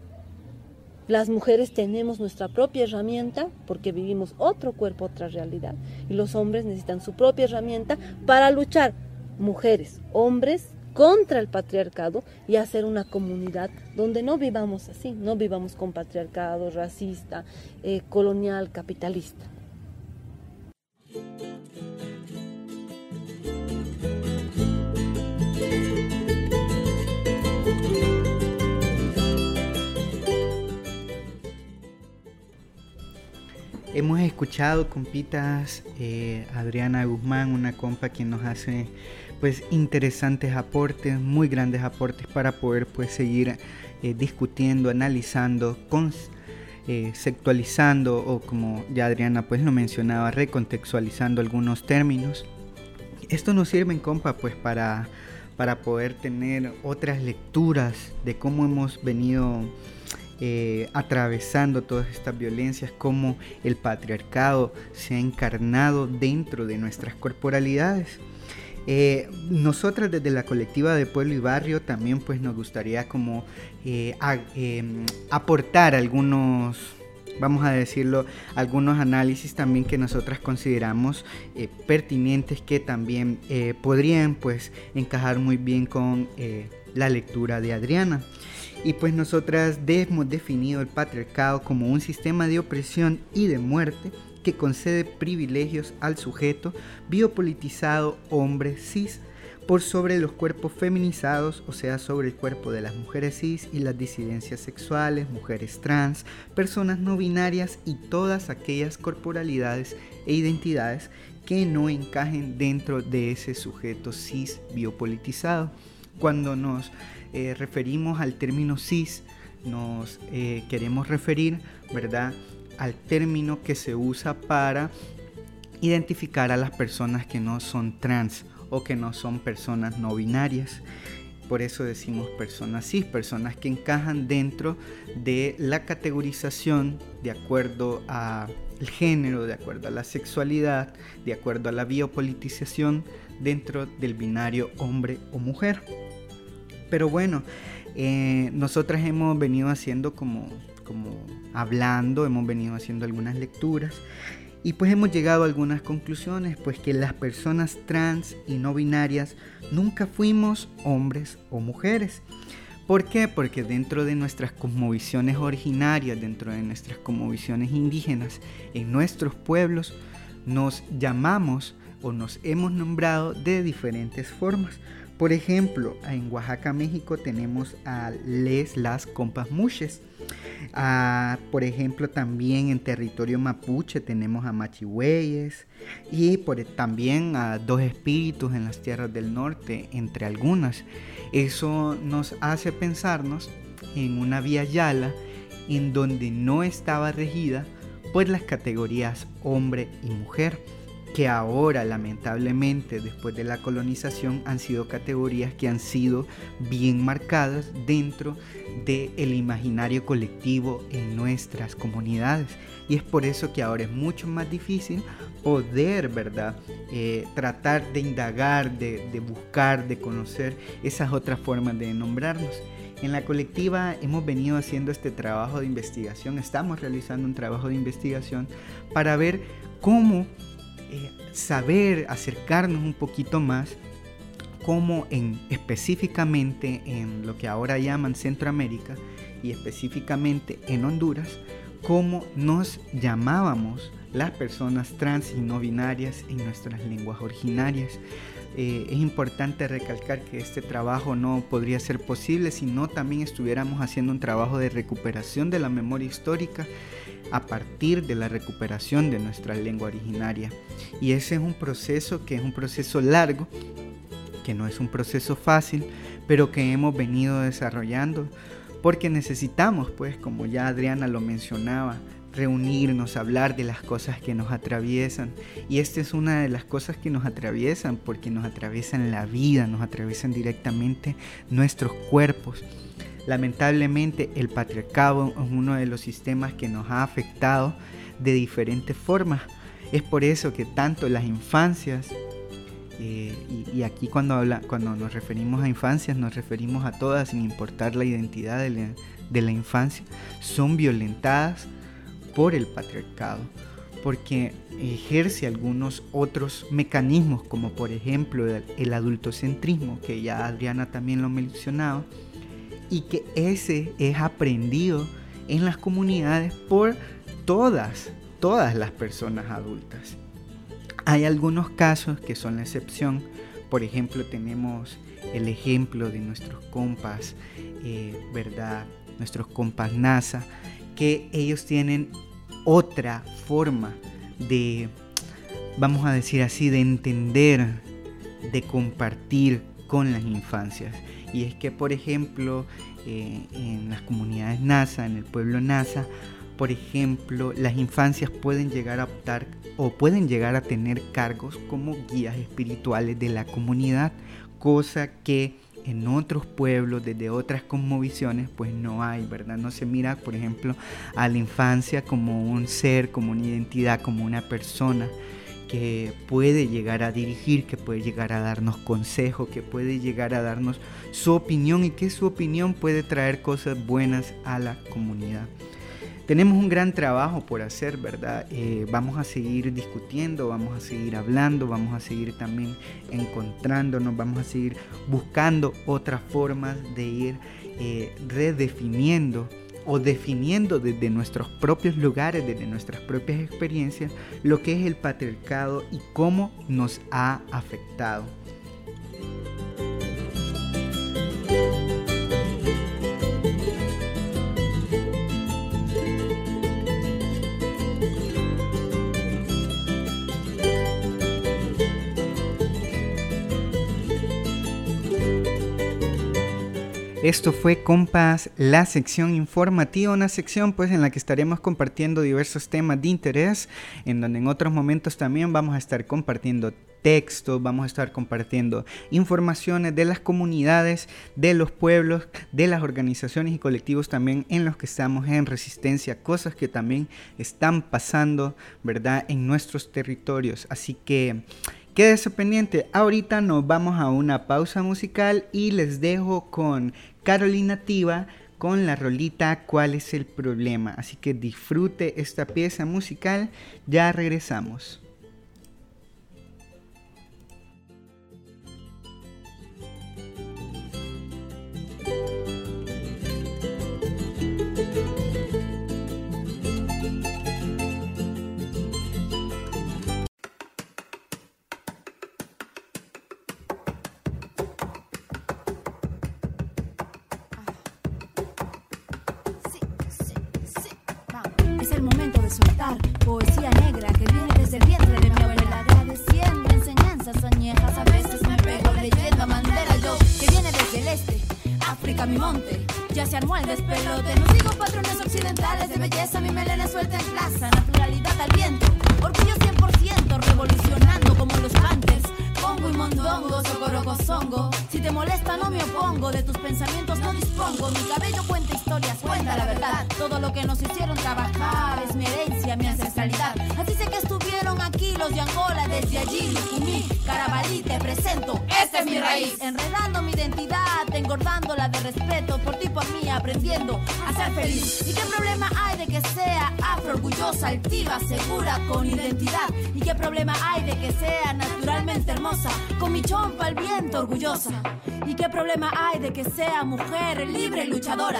Las mujeres tenemos nuestra propia herramienta porque vivimos otro cuerpo, otra realidad. Y los hombres necesitan su propia herramienta para luchar, mujeres, hombres, contra el patriarcado y hacer una comunidad donde no vivamos así, no vivamos con patriarcado, racista, eh, colonial, capitalista. hemos escuchado, compitas, eh, Adriana Guzmán, una compa que nos hace pues interesantes aportes, muy grandes aportes para poder pues seguir eh, discutiendo, analizando, con, eh, sexualizando o como ya Adriana pues lo mencionaba, recontextualizando algunos términos. Esto nos sirve, compa, pues para, para poder tener otras lecturas de cómo hemos venido eh, atravesando todas estas violencias, cómo el patriarcado se ha encarnado dentro de nuestras corporalidades. Eh, nosotras desde la colectiva de Pueblo y Barrio también pues nos gustaría como eh, a, eh, aportar algunos, vamos a decirlo, algunos análisis también que nosotras consideramos eh, pertinentes, que también eh, podrían pues encajar muy bien con eh, la lectura de Adriana. Y pues nosotras hemos definido el patriarcado como un sistema de opresión y de muerte que concede privilegios al sujeto biopolitizado hombre cis por sobre los cuerpos feminizados, o sea, sobre el cuerpo de las mujeres cis y las disidencias sexuales, mujeres trans, personas no binarias y todas aquellas corporalidades e identidades que no encajen dentro de ese sujeto cis biopolitizado. Cuando nos eh, referimos al término cis, nos eh, queremos referir, ¿verdad?, al término que se usa para identificar a las personas que no son trans o que no son personas no binarias. Por eso decimos personas cis, personas que encajan dentro de la categorización de acuerdo al género, de acuerdo a la sexualidad, de acuerdo a la biopolitización dentro del binario hombre o mujer. Pero bueno, eh, nosotras hemos venido haciendo como, como hablando, hemos venido haciendo algunas lecturas y pues hemos llegado a algunas conclusiones, pues que las personas trans y no binarias nunca fuimos hombres o mujeres. ¿Por qué? Porque dentro de nuestras cosmovisiones originarias, dentro de nuestras cosmovisiones indígenas, en nuestros pueblos nos llamamos o nos hemos nombrado de diferentes formas. Por ejemplo, en Oaxaca, México, tenemos a les, las compas muches. Ah, por ejemplo, también en territorio mapuche tenemos a machihueyes y por, también a dos espíritus en las tierras del norte, entre algunas. Eso nos hace pensarnos en una vía yala en donde no estaba regida por las categorías hombre y mujer, que ahora lamentablemente después de la colonización han sido categorías que han sido bien marcadas dentro del imaginario colectivo en nuestras comunidades, y es por eso que ahora es mucho más difícil poder, ¿verdad?, eh, tratar de indagar, de, de buscar, de conocer esas otras formas de nombrarnos. En la colectiva hemos venido haciendo este trabajo de investigación, estamos realizando un trabajo de investigación para ver cómo Eh, saber acercarnos un poquito más, como en específicamente en lo que ahora llaman Centroamérica y específicamente en Honduras, cómo nos llamábamos las personas trans y no binarias en nuestras lenguas originarias. Eh, es importante recalcar que este trabajo no podría ser posible si no también estuviéramos haciendo un trabajo de recuperación de la memoria histórica a partir de la recuperación de nuestra lengua originaria. Y ese es un proceso que es un proceso largo, que no es un proceso fácil, pero que hemos venido desarrollando porque necesitamos, pues, como ya Adriana lo mencionaba, reunirnos, hablar de las cosas que nos atraviesan. Y esta es una de las cosas que nos atraviesan, porque nos atraviesan la vida, nos atraviesan directamente nuestros cuerpos. Lamentablemente el patriarcado es uno de los sistemas que nos ha afectado de diferentes formas. Es por eso que tanto las infancias, eh, y, y aquí cuando, habla, cuando nos referimos a infancias, nos referimos a todas sin importar la identidad de la, de la infancia, son violentadas por el patriarcado, porque ejerce algunos otros mecanismos, como por ejemplo el, el adultocentrismo, que ya Adriana también lo mencionaba, y que ese es aprendido en las comunidades por todas, todas las personas adultas. Hay algunos casos que son la excepción. Por ejemplo, tenemos el ejemplo de nuestros compas, eh, ¿verdad? Nuestros compas NASA, que ellos tienen otra forma de, vamos a decir así, de entender, de compartir con las infancias. Y es que, por ejemplo, eh, en las comunidades NASA, en el pueblo NASA, por ejemplo, las infancias pueden llegar a optar o pueden llegar a tener cargos como guías espirituales de la comunidad, cosa que en otros pueblos, desde otras cosmovisiones, pues no hay, ¿verdad? No se mira, por ejemplo, a la infancia como un ser, como una identidad, como una persona que puede llegar a dirigir, que puede llegar a darnos consejo, que puede llegar a darnos su opinión y que su opinión puede traer cosas buenas a la comunidad. Tenemos un gran trabajo por hacer, ¿verdad? Eh, vamos a seguir discutiendo, vamos a seguir hablando, vamos a seguir también encontrándonos, vamos a seguir buscando otras formas de ir eh, redefiniendo o definiendo desde nuestros propios lugares, desde nuestras propias experiencias, lo que es el patriarcado y cómo nos ha afectado. Esto fue, compas, la sección informativa, una sección pues en la que estaremos compartiendo diversos temas de interés, en donde en otros momentos también vamos a estar compartiendo textos, vamos a estar compartiendo informaciones de las comunidades, de los pueblos, de las organizaciones y colectivos también en los que estamos en resistencia, cosas que también están pasando, ¿verdad?, en nuestros territorios. Así que quédese pendiente. Ahorita nos vamos a una pausa musical y les dejo con Carolina Tiva con la rolita ¿Cuál es el problema? Así que disfrute esta pieza musical. Ya regresamos. Soltar poesía negra que viene desde el vientre de mi abuela, agradeciendo enseñanzas añejas. A veces me pego leyendo a Mandela, yo que viene desde el este, África mi monte, ya se armó el despelote. No sigo patrones occidentales de belleza, mi melena suelta en plaza, naturalidad al viento, orgullo cien por ciento, revolucionando como los Panthers. Congo y mondongo, socorocosongo. Si te molesta no me opongo, de tus pensamientos no dispongo. Mi cabello cuenta historias, cuenta la verdad. Todo lo que nos hicieron trabajar es mi herencia, mi ancestralidad. Así sé que estuvieron aquí los de Angola, desde allí, Lucumí, Carabalí, te presento, esta es mi raíz. Enredando mi identidad, engordándola de respeto, por ti, por mí, aprendiendo a ser feliz. ¿Y qué problema hay de que sea afro, orgullosa, altiva, segura, con identidad? ¿Y qué problema hay de que sea naturalmente hermosa, con mi chompa al viento, orgullosa? ¿Y qué problema hay de que sea mujer, libre, luchadora?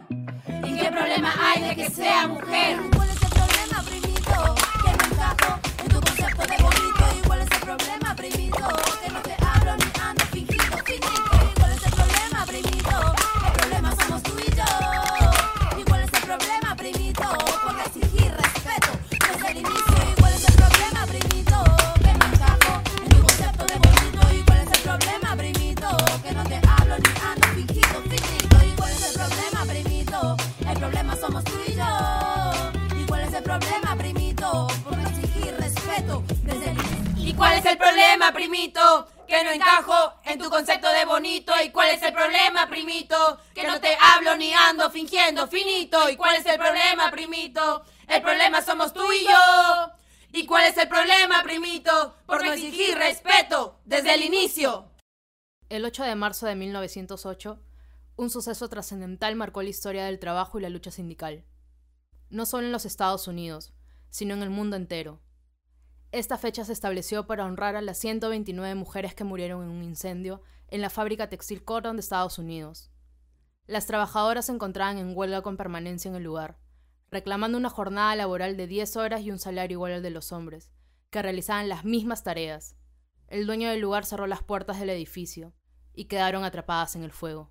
¿Y qué problema hay de que sea mujer? ¿Cuál es el problema, primito? Que no encajo en tu concepto de bonito. ¿Y cuál es el problema, primito? Que no te hablo ni ando fingido, finito. ¿Y cuál es el problema, primito? El problema somos tú y yo. ¿Y cuál es el problema, primito? Por exigir respeto desde el inicio. ¿Y cuál es el problema, primito? Que no encajo en tu concepto de bonito. ¿Y cuál es el problema, primito? Que no te hablo ni ando fingido, finito. ¿Y cuál es el problema, primito? El problema somos tú y yo. ¿Y cuál es el problema, primito? Por no exigir respeto desde el inicio. ¿Y cuál es el problema, primito? Que no encajo en tu concepto de bonito. ¿Y cuál es el problema, primito? Que no te hablo ni ando fingiendo, finito. ¿Y cuál es el problema, primito? El problema somos tú y yo. ¿Y cuál es el problema, primito? Por no exigir respeto desde el inicio. El ocho de marzo de mil novecientos ocho, un suceso trascendental marcó la historia del trabajo y la lucha sindical. No solo en los Estados Unidos, sino en el mundo entero. Esta fecha se estableció para honrar a las ciento veintinueve mujeres que murieron en un incendio en la fábrica textil Cotton de Estados Unidos. Las trabajadoras se encontraban en huelga con permanencia en el lugar, reclamando una jornada laboral de diez horas y un salario igual al de los hombres, que realizaban las mismas tareas. El dueño del lugar cerró las puertas del edificio y quedaron atrapadas en el fuego.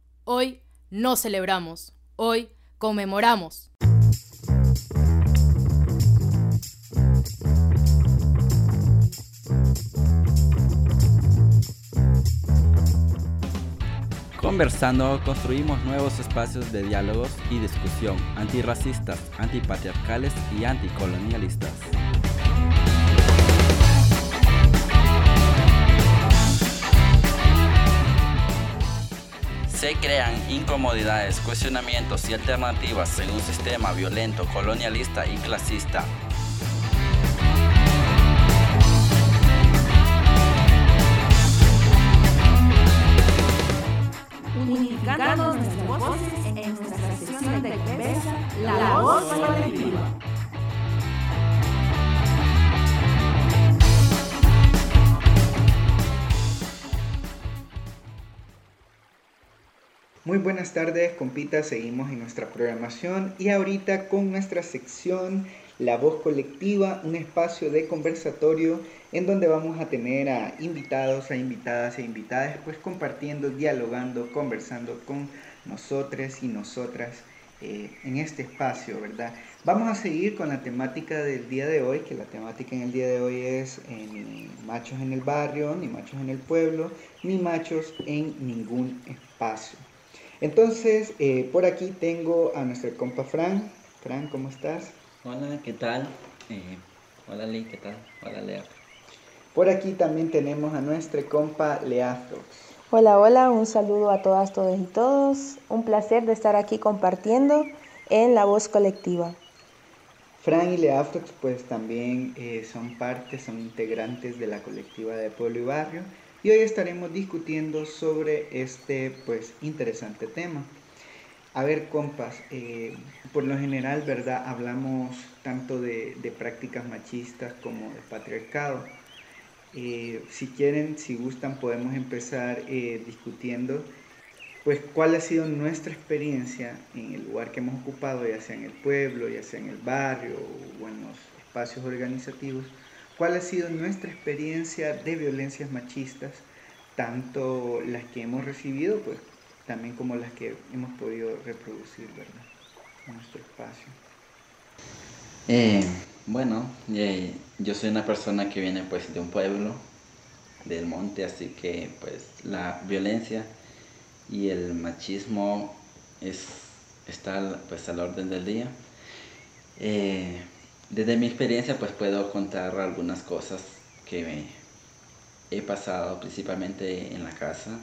Hoy no celebramos, hoy conmemoramos. Conversando construimos nuevos espacios de diálogos y discusión antirracistas, antipatriarcales y anticolonialistas. Se crean incomodidades, cuestionamientos y alternativas en un sistema violento, colonialista y clasista. Unificando nuestras voces en nuestra sección de conversa, La Voz Colectiva. Muy buenas tardes, compitas, seguimos en nuestra programación y ahorita con nuestra sección La Voz Colectiva, un espacio de conversatorio en donde vamos a tener a invitados, a invitadas e invitadas, pues compartiendo, dialogando, conversando con nosotros y nosotras eh, en este espacio, ¿verdad? Vamos a seguir con la temática del día de hoy, que la temática en el día de hoy es eh, ni machos en el barrio, ni machos en el pueblo, ni machos en ningún espacio. Entonces, eh, por aquí tengo a nuestro compa Fran. Fran, ¿cómo estás? Hola, ¿qué tal? Eh, hola, Lee, ¿qué tal? Hola, Lea. Por aquí también tenemos a nuestro compa Leafrox. Hola, hola, un saludo a todas, todos y todos. Un placer de estar aquí compartiendo en La Voz Colectiva. Fran y Leafrox pues también eh, son parte, son integrantes de la colectiva de Pueblo y Barrio. Y hoy estaremos discutiendo sobre este pues interesante tema. A ver, compas, eh, por lo general, ¿verdad? Hablamos tanto de, de prácticas machistas como de patriarcado. Eh, si quieren, si gustan, podemos empezar eh, discutiendo pues cuál ha sido nuestra experiencia en el lugar que hemos ocupado, ya sea en el pueblo, ya sea en el barrio o en los espacios organizativos. ¿Cuál ha sido nuestra experiencia de violencias machistas, tanto las que hemos recibido, pues también como las que hemos podido reproducir, ¿verdad?, en nuestro espacio? Eh, bueno, eh, yo soy una persona que viene pues de un pueblo, del monte, así que pues la violencia y el machismo es, está pues a la orden del día. Eh, Desde mi experiencia pues puedo contar algunas cosas que me he pasado principalmente en la casa,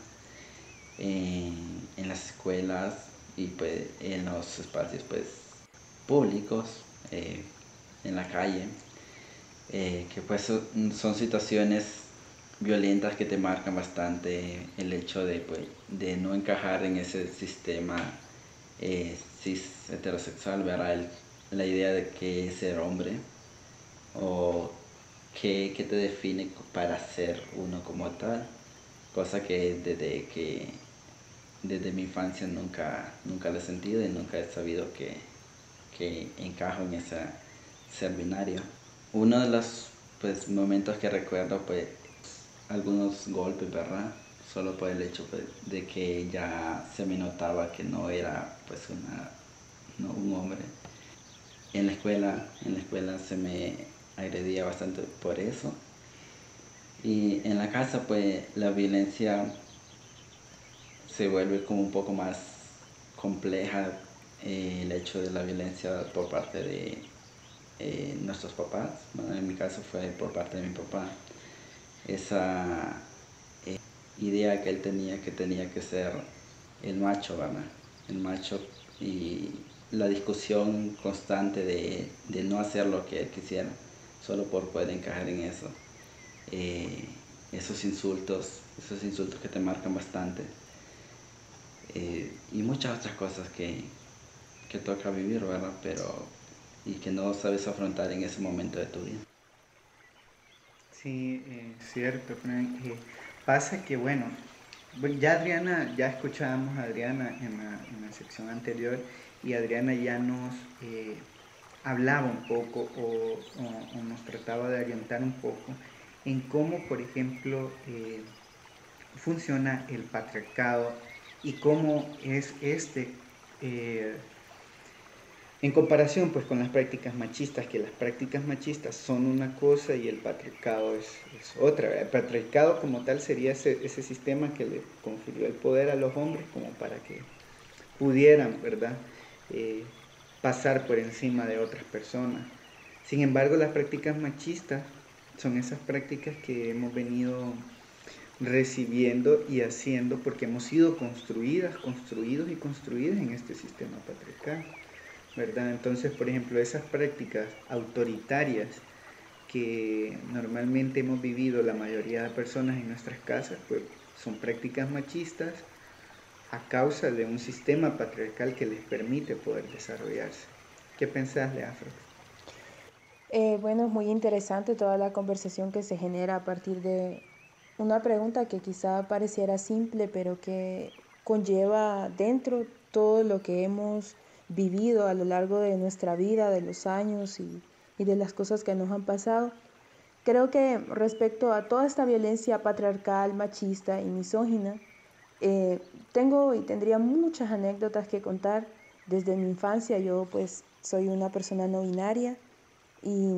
en, en las escuelas y pues en los espacios pues públicos, eh, en la calle, eh, que pues son, son situaciones violentas que te marcan bastante el hecho de, pues, de no encajar en ese sistema eh, cis heterosexual, ¿verdad? El, la idea de qué es ser hombre o qué, qué te define para ser uno como tal, cosa que desde que desde mi infancia nunca, nunca lo he sentido y nunca he sabido que, que encajo en ese ser binario. Uno de los pues, momentos que recuerdo, pues algunos golpes, ¿verdad? Solo por el hecho pues, de que ya se me notaba que no era pues una, no, un hombre. En la escuela, en la escuela se me agredía bastante por eso. Y en la casa, pues, la violencia se vuelve como un poco más compleja. Eh, el hecho de la violencia por parte de eh, nuestros papás. Bueno, en mi caso fue por parte de mi papá. Esa eh, idea que él tenía, que tenía que ser el macho, ¿verdad? El macho y la discusión constante de, de no hacer lo que él quisiera, solo por poder encajar en eso. Eh, esos insultos, esos insultos que te marcan bastante. Eh, y muchas otras cosas que, que toca vivir, ¿verdad? Pero, y que no sabes afrontar en ese momento de tu vida. Sí, eh, cierto, Frank. Eh, pasa que, bueno, ya Adriana, ya escuchábamos a Adriana en la, en la sección anterior, y Adriana ya nos eh, hablaba un poco o, o, o nos trataba de orientar un poco en cómo, por ejemplo, eh, funciona el patriarcado y cómo es este, eh, En comparación pues con las prácticas machistas, que las prácticas machistas son una cosa y el patriarcado es, es otra. El patriarcado como tal sería ese, ese sistema que le confirió el poder a los hombres como para que pudieran, ¿verdad?, eh, pasar por encima de otras personas. Sin embargo, las prácticas machistas son esas prácticas que hemos venido recibiendo y haciendo porque hemos sido construidas, construidos y construidas en este sistema patriarcal, ¿verdad? Entonces, por ejemplo, esas prácticas autoritarias que normalmente hemos vivido la mayoría de personas en nuestras casas, pues son prácticas machistas a causa de un sistema patriarcal que les permite poder desarrollarse. ¿Qué pensás, Leafra? Eh, bueno, es muy interesante toda la conversación que se genera a partir de una pregunta que quizá pareciera simple, pero que conlleva dentro todo lo que hemos vivido a lo largo de nuestra vida, de los años y, y de las cosas que nos han pasado. Creo que respecto a toda esta violencia patriarcal, machista y misógina, eh, tengo y tendría muchas anécdotas que contar desde mi infancia. Yo pues soy una persona no binaria y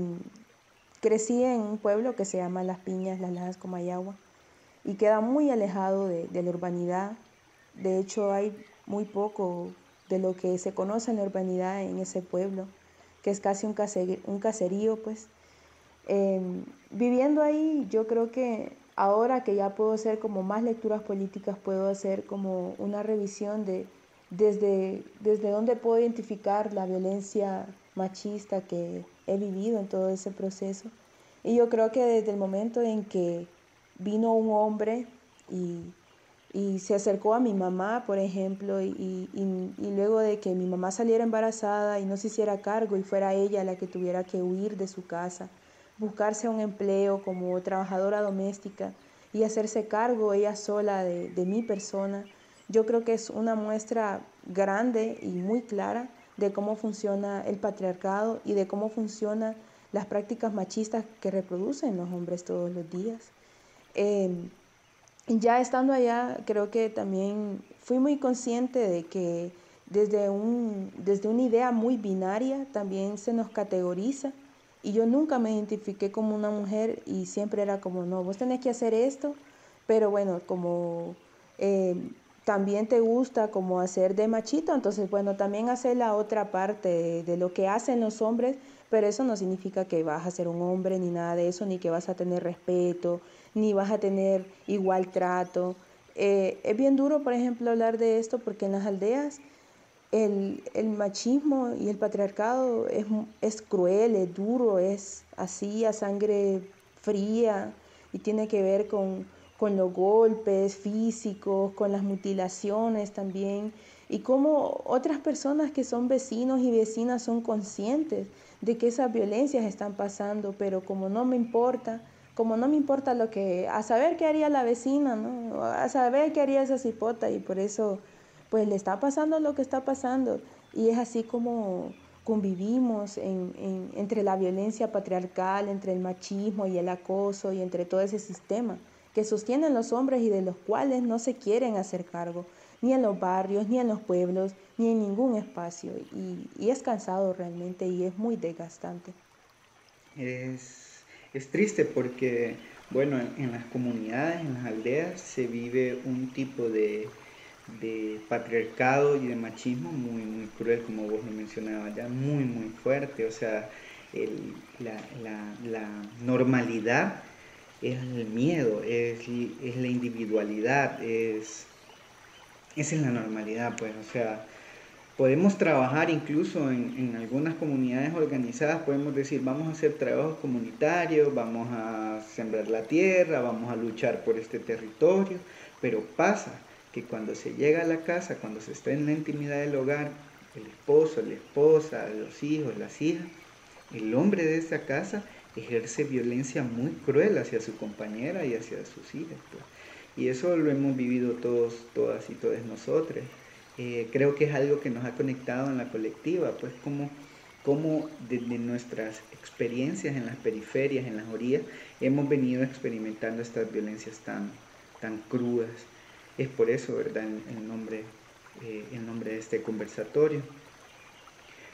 crecí en un pueblo que se llama Las Piñas, Las Lajas, Comayagua, y queda muy alejado de, de la urbanidad. De hecho, hay muy poco de lo que se conoce en la urbanidad en ese pueblo, que es casi un, caser, un caserío, pues. Eh, viviendo ahí, yo creo que ahora que ya puedo hacer como más lecturas políticas, puedo hacer como una revisión de desde, desde dónde puedo identificar la violencia machista que he vivido en todo ese proceso. Y yo creo que desde el momento en que vino un hombre y, y se acercó a mi mamá, por ejemplo, y, y, y luego de que mi mamá saliera embarazada y no se hiciera cargo y fuera ella la que tuviera que huir de su casa, buscarse un empleo como trabajadora doméstica y hacerse cargo ella sola de, de mi persona, yo creo que es una muestra grande y muy clara de cómo funciona el patriarcado y de cómo funcionan las prácticas machistas que reproducen los hombres todos los días. Eh, ya estando allá, creo que también fui muy consciente de que desde, un, desde una idea muy binaria también se nos categoriza, y yo nunca me identifiqué como una mujer y siempre era como, no, vos tenés que hacer esto, pero bueno, como eh, también te gusta como hacer de machito, entonces bueno, también hacer la otra parte de, de lo que hacen los hombres, pero eso no significa que vas a ser un hombre ni nada de eso, ni que vas a tener respeto, ni vas a tener igual trato. Eh, es bien duro, por ejemplo, hablar de esto porque en las aldeas el, el machismo y el patriarcado es, es cruel, es duro, es así a sangre fría y tiene que ver con, con los golpes físicos, con las mutilaciones también, y cómo otras personas que son vecinos y vecinas son conscientes de que esas violencias están pasando, pero como no me importa, como no me importa lo que, a saber qué haría la vecina, ¿no? A saber qué haría esa cipota, y por eso pues le está pasando lo que está pasando, y es así como convivimos en, en, entre la violencia patriarcal, entre el machismo y el acoso, y entre todo ese sistema que sostienen los hombres y de los cuales no se quieren hacer cargo, ni en los barrios, ni en los pueblos, ni en ningún espacio, y, y es cansado realmente y es muy desgastante. Es, es triste porque, bueno, en, en las comunidades, en las aldeas, se vive un tipo de, de patriarcado y de machismo muy, muy cruel, como vos lo mencionabas, ya muy, muy fuerte. O sea, el, la, la, la normalidad es el miedo, es, es la individualidad, es... Esa es la normalidad, pues, o sea, podemos trabajar incluso en, en algunas comunidades organizadas, podemos decir, vamos a hacer trabajos comunitarios, vamos a sembrar la tierra, vamos a luchar por este territorio, pero pasa que cuando se llega a la casa, cuando se está en la intimidad del hogar, el esposo, la esposa, los hijos, las hijas, el hombre de esa casa ejerce violencia muy cruel hacia su compañera y hacia sus hijas, pues. Y eso lo hemos vivido todos, todas y todos nosotros. Eh, creo que es algo que nos ha conectado en la colectiva, pues como, como desde nuestras experiencias en las periferias, en las orillas, hemos venido experimentando estas violencias tan, tan crudas. Es por eso, ¿verdad?, el, el, nombre, eh, el nombre de este conversatorio.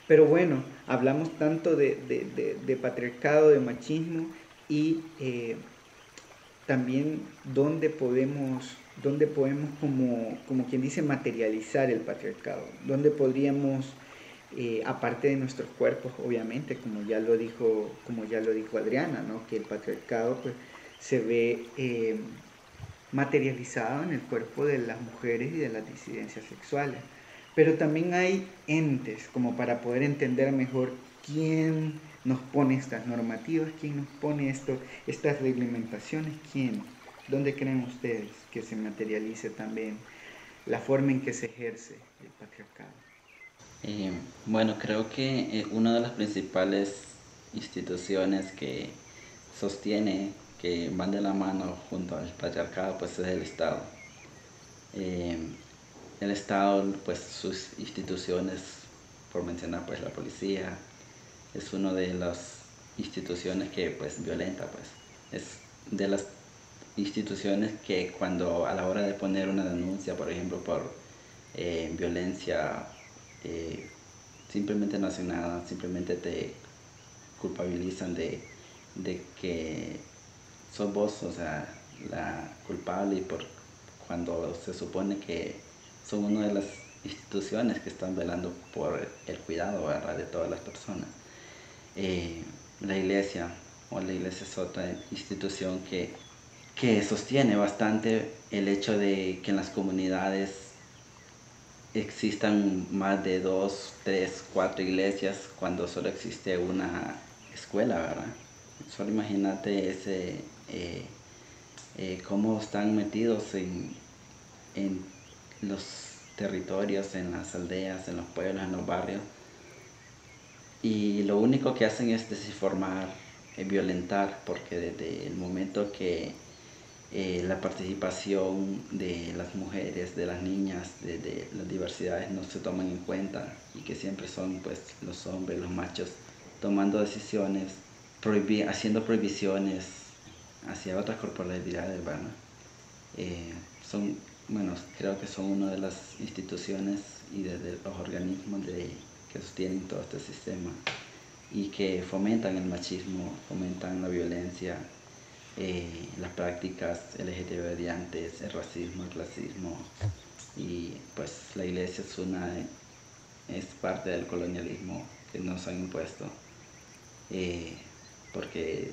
Pero bueno, hablamos tanto de, de, de, de patriarcado, de machismo y eh, también dónde podemos, dónde podemos como, como quien dice, materializar el patriarcado, dónde podríamos, eh, aparte de nuestros cuerpos, obviamente, como ya lo dijo, como ya lo dijo Adriana, ¿no? Que el patriarcado pues, se ve eh, materializado en el cuerpo de las mujeres y de las disidencias sexuales. Pero también hay entes como para poder entender mejor quién nos pone estas normativas, quién nos pone esto, estas reglamentaciones, quién, dónde creen ustedes que se materialice también la forma en que se ejerce el patriarcado. Eh, bueno, creo que eh, una de las principales instituciones que sostiene que van de la mano junto al patriarcado pues es el Estado. Eh, el Estado, pues sus instituciones, por mencionar pues la policía, es una de las instituciones que pues violenta, pues es de las instituciones que cuando a la hora de poner una denuncia, por ejemplo, por eh, violencia, eh, simplemente no hacen nada, simplemente te culpabilizan de, de que sos vos, o sea, la culpable, y por cuando se supone que son una de las instituciones que están velando por el cuidado, ¿verdad?, de todas las personas. Eh, la iglesia, o la iglesia es otra institución que, que sostiene bastante el hecho de que en las comunidades existan más de dos, tres, cuatro iglesias cuando solo existe una escuela, ¿verdad? Solo imagínate ese, eh, eh, cómo están metidos en, en los territorios, en las aldeas, en los pueblos, en los barrios, y lo único que hacen es desinformar, eh, violentar, porque desde el momento que eh, la participación de las mujeres, de las niñas, de, de las diversidades no se toman en cuenta, y que siempre son pues los hombres, los machos, tomando decisiones, prohibi- haciendo prohibiciones hacia otras corporalidades, ¿verdad? Eh, son Bueno, creo que son una de las instituciones y de, de los organismos de, que sostienen todo este sistema y que fomentan el machismo, fomentan la violencia, eh, las prácticas L G T B odiantes, el racismo, el clasismo, y pues la iglesia es una es parte del colonialismo que nos han impuesto, eh, porque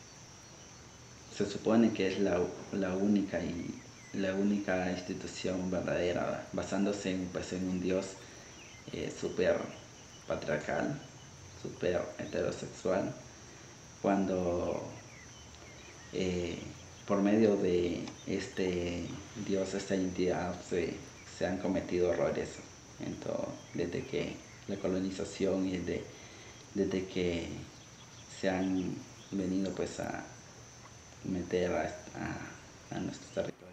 se supone que es la, la única y la única institución verdadera, basándose en, pues, en un Dios eh, súper patriarcal, súper heterosexual, cuando eh, por medio de este Dios, esta entidad, se, se han cometido errores en todo, desde que la colonización y de, desde que se han venido pues a meter a, a, a nuestro territorio.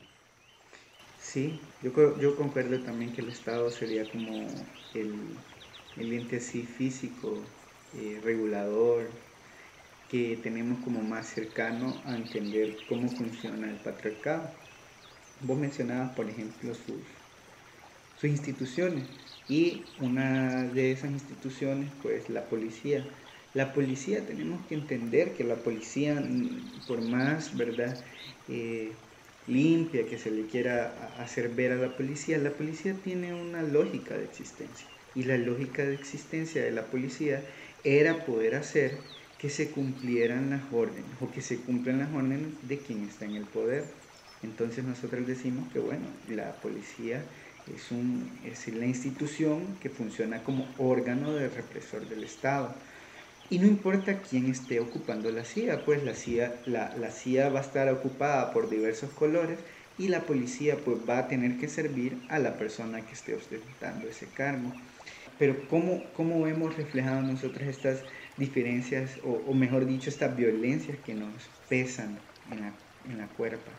Sí, yo, creo, yo concuerdo también que el Estado sería como el, el ente así físico, eh, regulador, que tenemos como más cercano a entender cómo funciona el patriarcado. Vos mencionabas, por ejemplo, sus, sus instituciones, y una de esas instituciones, pues la policía. La policía, tenemos que entender que la policía, por más, ¿verdad?, eh, limpia que se le quiera hacer ver a la policía, la policía tiene una lógica de existencia, y la lógica de existencia de la policía era poder hacer que se cumplieran las órdenes, o que se cumplan las órdenes de quien está en el poder. Entonces nosotros decimos que bueno, la policía es, un, es la institución que funciona como órgano de represor del Estado. Y no importa quién esté ocupando la C I A, pues la C I A, la, la C I A va a estar ocupada por diversos colores, y la policía pues va a tener que servir a la persona que esté ostentando ese cargo. Pero ¿cómo, cómo vemos reflejadas nosotros estas diferencias, o, o mejor dicho, estas violencias que nos pesan en la, en la cuerpa?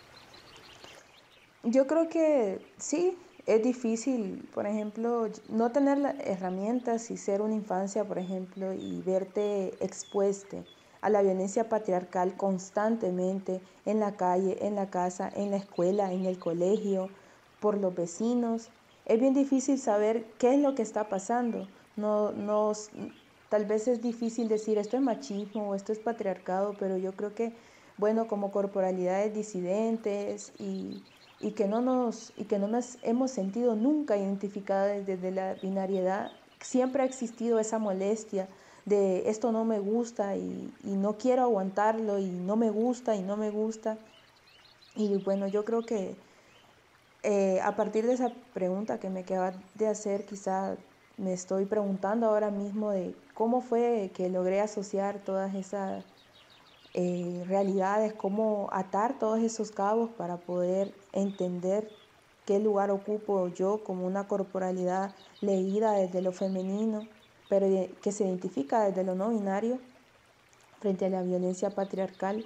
Yo creo que sí. Es difícil, por ejemplo, no tener las herramientas y ser una infancia, por ejemplo, y verte expuesta a la violencia patriarcal constantemente en la calle, en la casa, en la escuela, en el colegio, por los vecinos. Es bien difícil saber qué es lo que está pasando, No, no, tal vez es difícil decir esto es machismo o esto es patriarcado, pero yo creo que, bueno, como corporalidades disidentes y, y que no nos, y que no nos hemos sentido nunca identificadas desde la binariedad, siempre ha existido esa molestia de esto no me gusta y, y no quiero aguantarlo y no me gusta y no me gusta. Y bueno, yo creo que eh, a partir de esa pregunta que me acabas de hacer, quizá me estoy preguntando ahora mismo de cómo fue que logré asociar todas esas eh, realidades, cómo atar todos esos cabos para poder entender qué lugar ocupo yo como una corporalidad leída desde lo femenino, pero que se identifica desde lo no binario frente a la violencia patriarcal.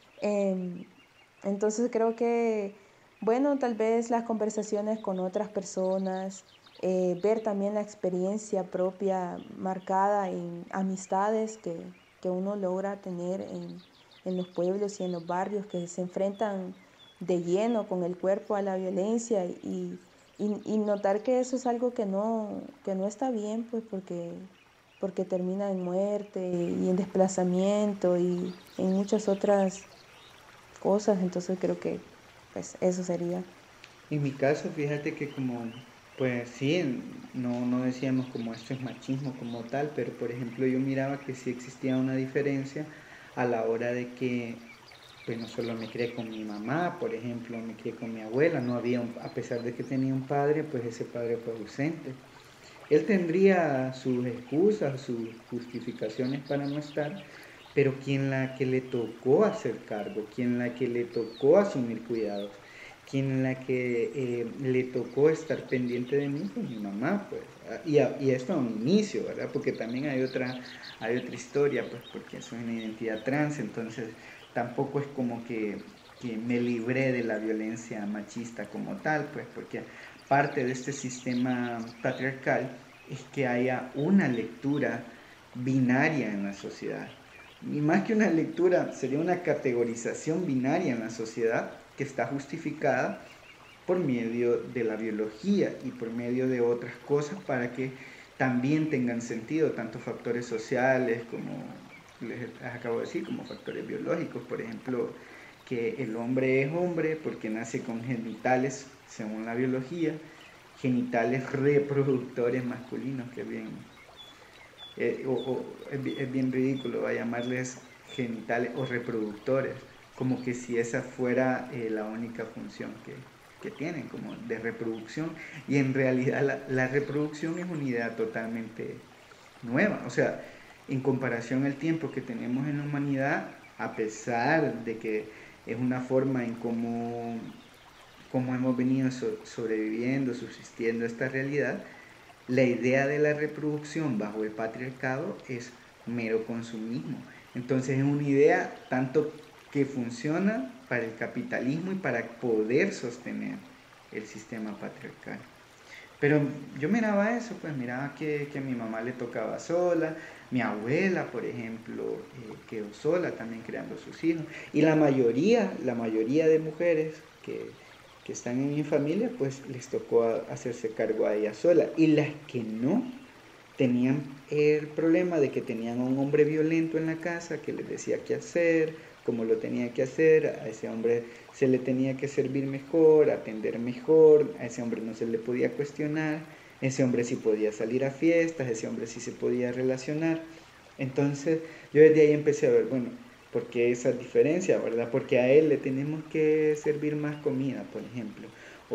Eh, entonces creo que, bueno, tal vez las conversaciones con otras personas, eh, ver también la experiencia propia marcada en amistades que, que uno logra tener en, en los pueblos y en los barrios que se enfrentan de lleno con el cuerpo a la violencia y, y, y notar que eso es algo que no, que no está bien, pues porque, porque termina en muerte y en desplazamiento y en muchas otras cosas. Entonces creo que pues eso sería. En mi caso, fíjate que como, pues sí, no, no decíamos como esto es machismo como tal, pero por ejemplo yo miraba que sí existía una diferencia a la hora de que pues no solo me crié con mi mamá, por ejemplo, me crié con mi abuela, no había, un, a pesar de que tenía un padre, pues ese padre fue ausente. Él tendría sus excusas, sus justificaciones para no estar, pero quien la que le tocó hacer cargo, quien la que le tocó asumir cuidados, quien la que eh, le tocó estar pendiente de mí, pues mi mamá, pues. Y, a, y esto a un inicio, ¿verdad? Porque también hay otra, hay otra historia, pues porque soy una identidad trans, entonces tampoco es como que, que me libré de la violencia machista como tal, pues porque parte de este sistema patriarcal es que haya una lectura binaria en la sociedad. Y más que una lectura, sería una categorización binaria en la sociedad que está justificada por medio de la biología y por medio de otras cosas para que también tengan sentido, tanto factores sociales como les acabo de decir, como factores biológicos, por ejemplo, que el hombre es hombre porque nace con genitales, según la biología, genitales reproductores masculinos, que es bien, eh, o, o, es, es bien ridículo va a llamarles genitales o reproductores, como que si esa fuera eh, la única función que, que tienen, como de reproducción, y en realidad la, la reproducción es una idea totalmente nueva, o sea, en comparación al tiempo que tenemos en la humanidad, a pesar de que es una forma en cómo, cómo hemos venido so, sobreviviendo, subsistiendo a esta realidad, la idea de la reproducción bajo el patriarcado es mero consumismo. Entonces es una idea tanto que funciona para el capitalismo y para poder sostener el sistema patriarcal. Pero yo miraba eso, pues miraba que, que a mi mamá le tocaba sola, mi abuela, por ejemplo, eh, quedó sola también criando a sus hijos. Y la mayoría, la mayoría de mujeres que, que están en mi familia, pues les tocó a, hacerse cargo a ella sola. Y las que no, tenían el problema de que tenían a un hombre violento en la casa que les decía qué hacer, cómo lo tenía que hacer, a ese hombre se le tenía que servir mejor, atender mejor, a ese hombre no se le podía cuestionar, ese hombre sí podía salir a fiestas, ese hombre sí se podía relacionar. Entonces yo desde ahí empecé a ver, bueno, ¿por qué esa diferencia, verdad? Porque a él le tenemos que servir más comida, por ejemplo,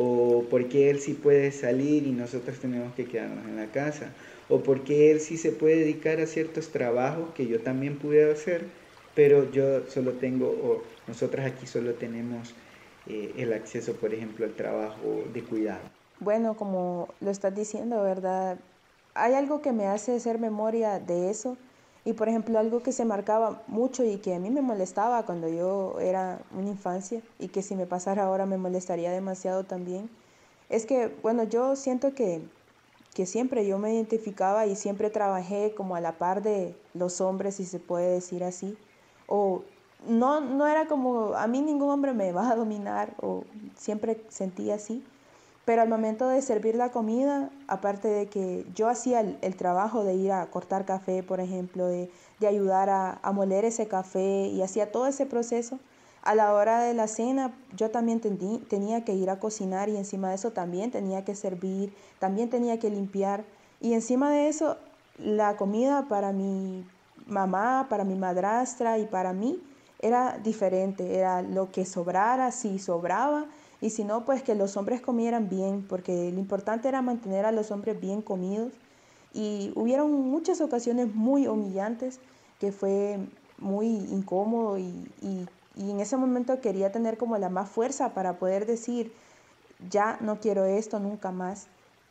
o porque él sí puede salir y nosotros tenemos que quedarnos en la casa, o porque él sí se puede dedicar a ciertos trabajos que yo también pude hacer, pero yo solo tengo, o nosotras aquí solo tenemos eh, el acceso, por ejemplo, al trabajo de cuidado. Bueno, como lo estás diciendo, ¿verdad? Hay algo que me hace hacer memoria de eso, y por ejemplo algo que se marcaba mucho y que a mí me molestaba cuando yo era una infancia, y que si me pasara ahora me molestaría demasiado también, es que, bueno, yo siento que, que siempre yo me identificaba y siempre trabajé como a la par de los hombres, si se puede decir así, o no, no era como, a mí ningún hombre me va a dominar, o siempre sentí así, Pero al momento de servir la comida, aparte de que yo hacía el, el trabajo de ir a cortar café, por ejemplo, de, de ayudar a, a moler ese café y hacía todo ese proceso, a la hora de la cena yo también tení, tenía que ir a cocinar y encima de eso también tenía que servir, también tenía que limpiar y encima de eso la comida para mi mamá, para mi madrastra y para mí era diferente, era lo que sobrara, si sobraba, y si no, pues que los hombres comieran bien, porque lo importante era mantener a los hombres bien comidos. Y hubieron muchas ocasiones muy humillantes, que fue muy incómodo y, y, y en ese momento quería tener como la más fuerza para poder decir, ya no quiero esto nunca más.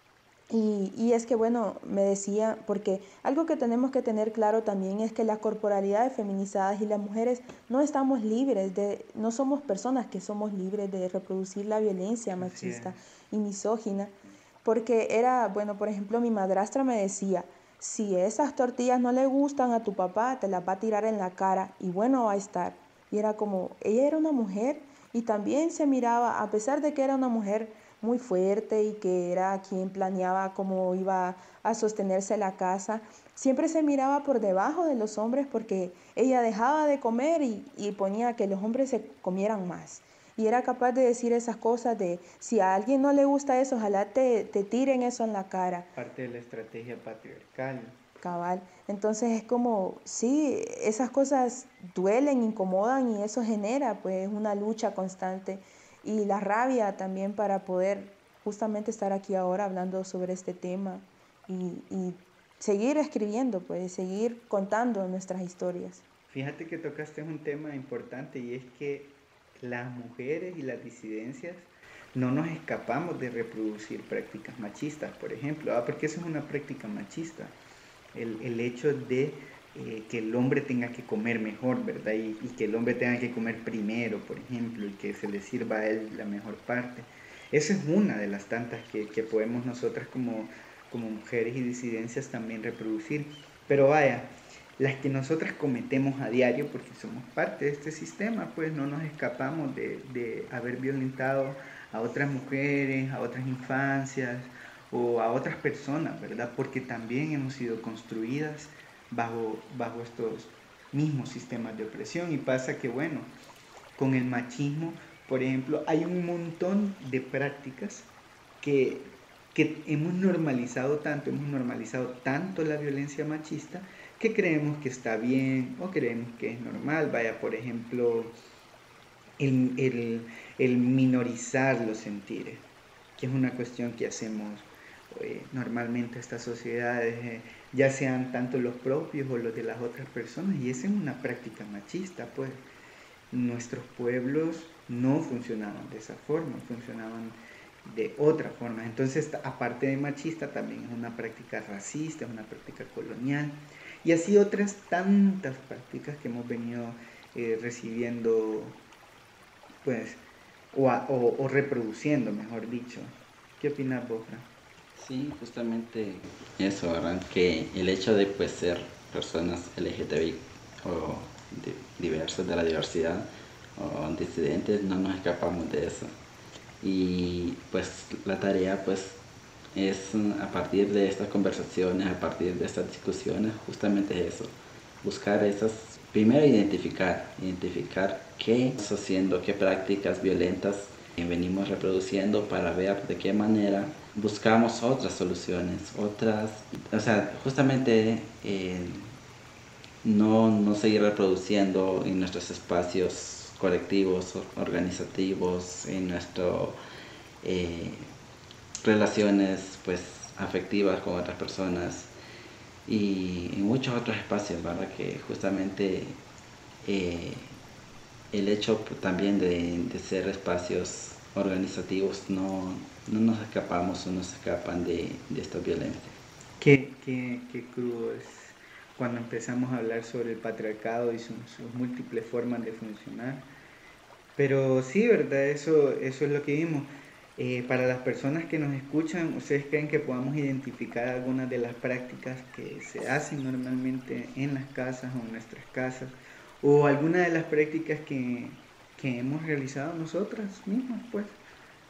Y, y es que bueno, me decía, porque algo que tenemos que tener claro también es que las corporalidades feminizadas y las mujeres no estamos libres, de, no somos personas que somos libres de reproducir la violencia machista y misógina, porque era, bueno, por ejemplo, mi madrastra me decía, si esas tortillas no le gustan a tu papá, te las va a tirar en la cara y bueno va a estar. Y era como, ella era una mujer y también se miraba, a pesar de que era una mujer muy fuerte y que era quien planeaba cómo iba a sostenerse la casa, siempre se miraba por debajo de los hombres porque ella dejaba de comer y, y ponía que los hombres se comieran más. Y era capaz de decir esas cosas de, si a alguien no le gusta eso, ojalá te, te tiren eso en la cara. Parte de la estrategia patriarcal. Cabal. Entonces es como, sí, esas cosas duelen, incomodan y eso genera pues una lucha constante. Y la rabia también para poder justamente estar aquí ahora hablando sobre este tema y, y seguir escribiendo, pues seguir contando nuestras historias. Fíjate que tocaste un tema importante y es que las mujeres y las disidencias no nos escapamos de reproducir prácticas machistas, por ejemplo, ah, porque eso es una práctica machista, el, el hecho de Eh, que el hombre tenga que comer mejor, ¿verdad? Y, y que el hombre tenga que comer primero, por ejemplo, y que se le sirva a él la mejor parte. Esa es una de las tantas que, que podemos nosotras como, como mujeres y disidencias también reproducir. Pero vaya, las que nosotras cometemos a diario, porque somos parte de este sistema, pues no nos escapamos de, de haber violentado a otras mujeres, a otras infancias o a otras personas, ¿verdad? Porque también hemos sido construidas Bajo, bajo estos mismos sistemas de opresión y pasa que bueno, con el machismo, por ejemplo, hay un montón de prácticas que, que hemos normalizado tanto, hemos normalizado tanto la violencia machista que creemos que está bien o creemos que es normal. Vaya, por ejemplo, el, el, el minorizar los sentires, que es una cuestión que hacemos eh, normalmente estas sociedades, eh, ya sean tanto los propios o los de las otras personas, y esa es una práctica machista, pues. Nuestros pueblos no funcionaban de esa forma, funcionaban de otra forma. Entonces, aparte de machista, también es una práctica racista, es una práctica colonial, y así otras tantas prácticas que hemos venido eh, recibiendo, pues, o, a, o, o reproduciendo, mejor dicho. ¿Qué opinas vos, Fran? Sí, justamente eso, ¿verdad? Que el hecho de pues ser personas L G T B I o de, diversas de la diversidad o disidentes, no nos escapamos de eso. Y pues la tarea pues es a partir de estas conversaciones, a partir de estas discusiones, justamente eso, buscar esas, primero identificar, identificar qué estamos haciendo, qué prácticas violentas venimos reproduciendo para ver de qué manera buscamos otras soluciones, otras, o sea, justamente eh, no, no seguir reproduciendo en nuestros espacios colectivos, organizativos, en nuestras eh, relaciones pues afectivas con otras personas y en muchos otros espacios, ¿verdad? Que justamente eh, el hecho también de, de ser espacios organizativos no, no nos escapamos o no se escapan de, de esta violencia. Qué, qué, qué crudo es cuando empezamos a hablar sobre el patriarcado y sus, sus múltiples formas de funcionar. Pero sí, ¿verdad? Eso, eso es lo que vimos. Eh, para las personas que nos escuchan, ¿ustedes creen que podamos identificar algunas de las prácticas que se hacen normalmente en las casas o en nuestras casas? O alguna de las prácticas que, que hemos realizado nosotras mismas, pues,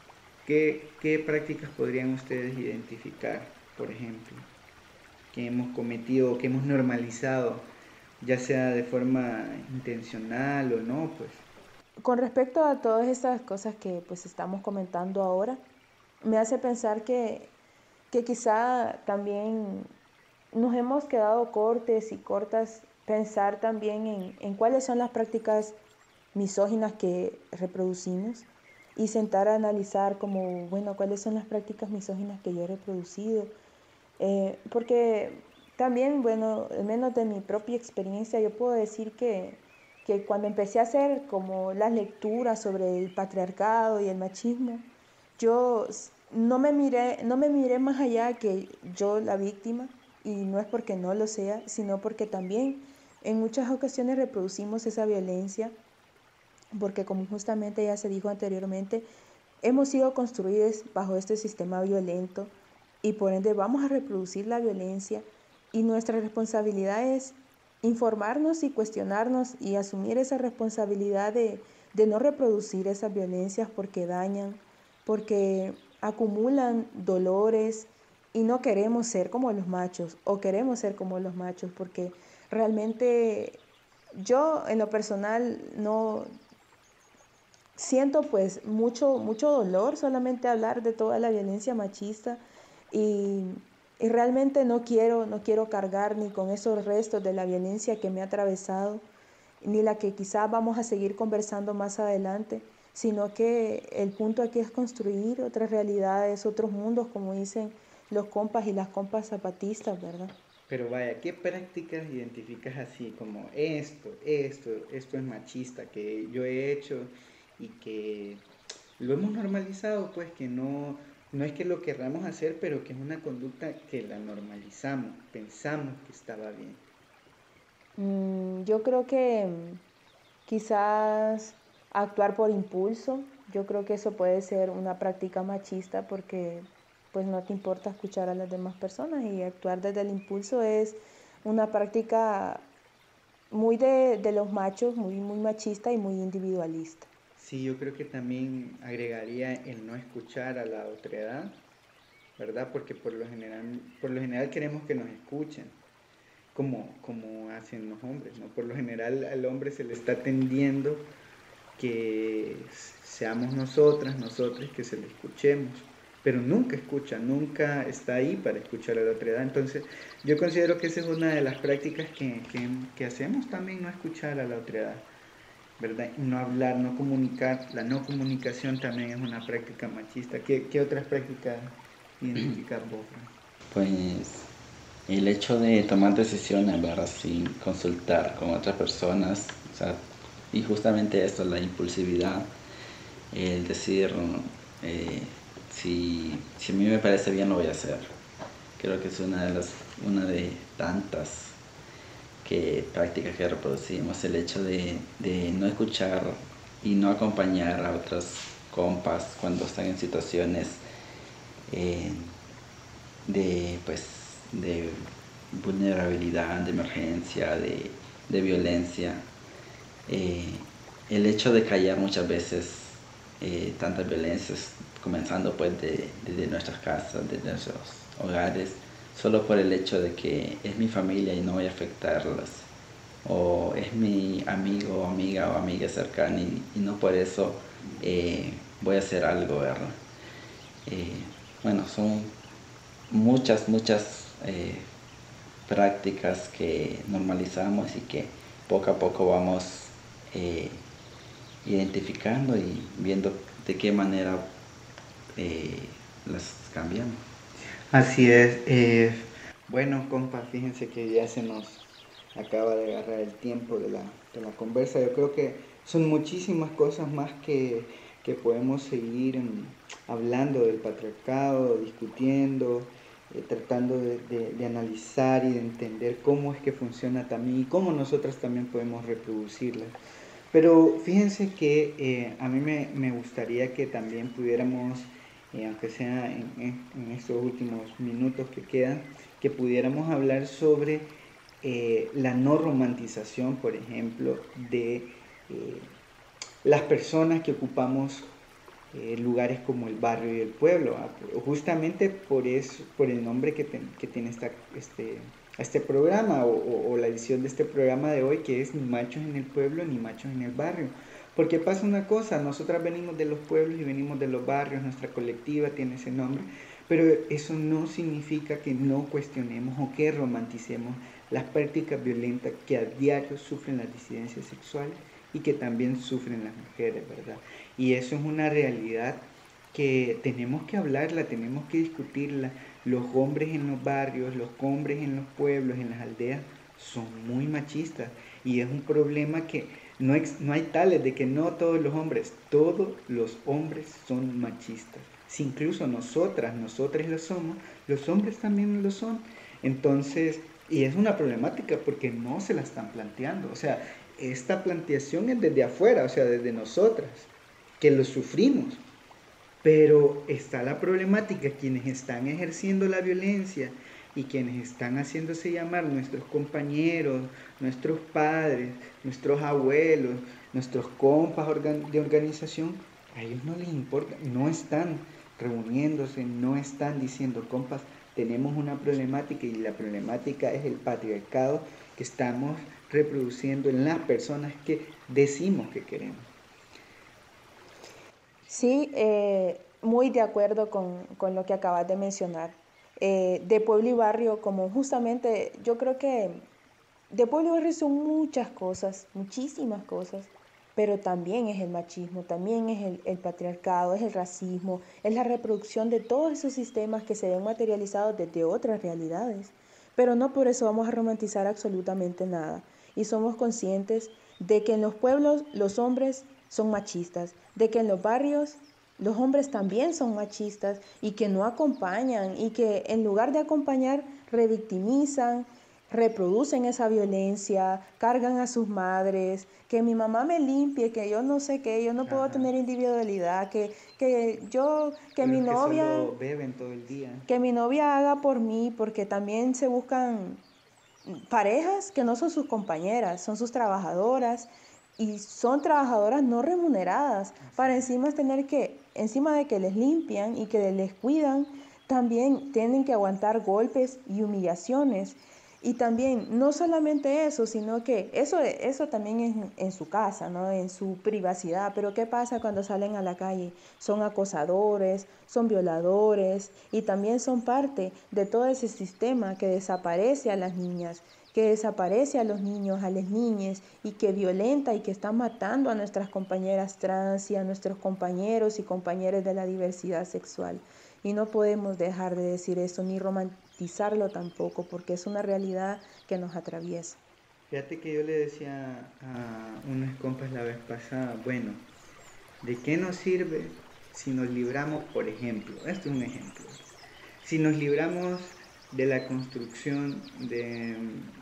¿qué, qué prácticas podrían ustedes identificar, por ejemplo, que hemos cometido, que hemos normalizado, ya sea de forma intencional o no, pues? Con respecto a todas estas cosas que pues estamos comentando ahora, me hace pensar que, que quizá también nos hemos quedado cortes y cortas pensar también en, en cuáles son las prácticas misóginas que reproducimos y sentar a analizar como, bueno, cuáles son las prácticas misóginas que yo he reproducido. Eh, porque también, bueno, al menos de mi propia experiencia, yo puedo decir que, que cuando empecé a hacer como las lecturas sobre el patriarcado y el machismo, yo no me miré, no me miré más allá que yo la víctima, y no es porque no lo sea, sino porque también en muchas ocasiones reproducimos esa violencia, porque como justamente ya se dijo anteriormente, hemos sido construidos bajo este sistema violento y por ende vamos a reproducir la violencia, y nuestra responsabilidad es informarnos y cuestionarnos y asumir esa responsabilidad de, de no reproducir esas violencias porque dañan, porque acumulan dolores, y no queremos ser como los machos o queremos ser como los machos, porque realmente yo en lo personal no siento pues mucho, mucho dolor solamente hablar de toda la violencia machista, y, y realmente no quiero, no quiero cargar ni con esos restos de la violencia que me ha atravesado, ni la que quizás vamos a seguir conversando más adelante, sino que el punto aquí es construir otras realidades, otros mundos, como dicen los compas y las compas zapatistas, ¿verdad? Pero vaya, ¿qué prácticas identificas así como esto, esto, esto es machista, que yo he hecho y que lo hemos normalizado, pues que no, no es que lo querramos hacer, pero que es una conducta que la normalizamos, pensamos que estaba bien? Mm, yo creo que quizás actuar por impulso, yo creo que eso puede ser una práctica machista, porque pues no te importa escuchar a las demás personas, y actuar desde el impulso es una práctica muy de, de los machos, muy, muy machista y muy individualista. Sí, yo creo que también agregaría el no escuchar a la otredad, ¿verdad? Porque por lo general, por lo general queremos que nos escuchen, como, como hacen los hombres, ¿no? Por lo general al hombre se le está tendiendo que seamos nosotras, nosotros que se le escuchemos, pero nunca escucha, nunca está ahí para escuchar a la otra edad. Entonces yo considero que esa es una de las prácticas que, que, que hacemos también, no escuchar a la otra edad, ¿verdad? No hablar, no comunicar. La no comunicación también es una práctica machista. ¿Qué, qué otras prácticas identificas vos, Fran? Pues el hecho de tomar decisiones, ¿verdad? Sin consultar con otras personas, o sea, y justamente esto, la impulsividad, el decir, eh, si, si a mí me parece bien lo voy a hacer. Creo que es una de las, una de tantas que, prácticas que reproducimos, el hecho de, de no escuchar y no acompañar a otras compas cuando están en situaciones eh, de, pues, de vulnerabilidad, de emergencia, de, de violencia. Eh, el hecho de callar muchas veces eh, tantas violencias, comenzando pues de, de, de nuestras casas, de nuestros hogares, solo por el hecho de que es mi familia y no voy a afectarlas, o es mi amigo o amiga o amiga cercana y, y no por eso eh, voy a hacer algo, ¿verdad? Eh, bueno, son muchas, muchas eh, prácticas que normalizamos y que poco a poco vamos eh, identificando y viendo de qué manera eh, las cambiamos. Así es. Eh, bueno, compa, fíjense que ya se nos acaba de agarrar el tiempo de la, de la conversa. Yo creo que son muchísimas cosas más que, que podemos seguir um, hablando del patriarcado, discutiendo, eh, tratando de, de, de analizar y de entender cómo es que funciona también y cómo nosotras también podemos reproducirla. Pero fíjense que eh, a mí me, me gustaría que también pudiéramos, eh, aunque sea en, en estos últimos minutos que quedan, que pudiéramos hablar sobre eh, la no romantización, por ejemplo, de eh, las personas que ocupamos eh, lugares como el barrio y el pueblo, ¿verdad? Justamente por eso, por el nombre que, te, que tiene esta, este, este programa o, o, o la edición de este programa de hoy, que es ni machos en el pueblo ni machos en el barrio. Porque pasa una cosa, nosotras venimos de los pueblos y venimos de los barrios, nuestra colectiva tiene ese nombre, pero eso no significa que no cuestionemos o que romanticemos las prácticas violentas que a diario sufren las disidencias sexuales y que también sufren las mujeres, ¿verdad? Y eso es una realidad que tenemos que hablarla, tenemos que discutirla. Los hombres en los barrios, los hombres en los pueblos, en las aldeas, son muy machistas y es un problema que no, ex, no hay tales de que no todos los hombres, todos los hombres son machistas. Si incluso nosotras, nosotras lo somos, los hombres también lo son. Entonces, y es una problemática porque no se la están planteando. O sea, esta planteación es desde afuera, o sea, desde nosotras, que lo sufrimos. Pero está la problemática, quienes están ejerciendo la violencia y quienes están haciéndose llamar nuestros compañeros, nuestros padres, nuestros abuelos, nuestros compas de organización, a ellos no les importa, no están reuniéndose, no están diciendo, compas, tenemos una problemática y la problemática es el patriarcado que estamos reproduciendo en las personas que decimos que queremos. Sí, eh, muy de acuerdo con, con lo que acabas de mencionar. Eh, de pueblo y barrio, como justamente, yo creo que de pueblo y barrio son muchas cosas, muchísimas cosas, pero también es el machismo, también es el, el patriarcado, es el racismo, es la reproducción de todos esos sistemas que se ven materializados desde otras realidades. Pero no por eso vamos a romantizar absolutamente nada. Y somos conscientes de que en los pueblos los hombres son machistas, de que en los barrios los hombres también son machistas y que no acompañan y que en lugar de acompañar revictimizan, reproducen esa violencia, cargan a sus madres, que mi mamá me limpie, que yo no sé qué, yo no puedo Ajá. tener individualidad, que, que yo, que Pero mi es que novia, solo beben todo el día. que mi novia haga por mí, porque también se buscan parejas que no son sus compañeras, son sus trabajadoras y son trabajadoras no remuneradas, para encima tener que, encima de que les limpian y que les cuidan, también tienen que aguantar golpes y humillaciones. Y también, no solamente eso, sino que eso, eso también es en, en su casa, ¿no? En su privacidad. Pero ¿qué pasa cuando salen a la calle? Son acosadores, son violadores y también son parte de todo ese sistema que desaparece a las niñas, que desaparece a los niños, a las niñas y que violenta y que está matando a nuestras compañeras trans y a nuestros compañeros y compañeras de la diversidad sexual. Y no podemos dejar de decir eso ni romantizarlo tampoco, porque es una realidad que nos atraviesa. Fíjate que yo le decía a unas compas la vez pasada, bueno, ¿de qué nos sirve si nos libramos, por ejemplo, esto es un ejemplo, si nos libramos de la construcción de,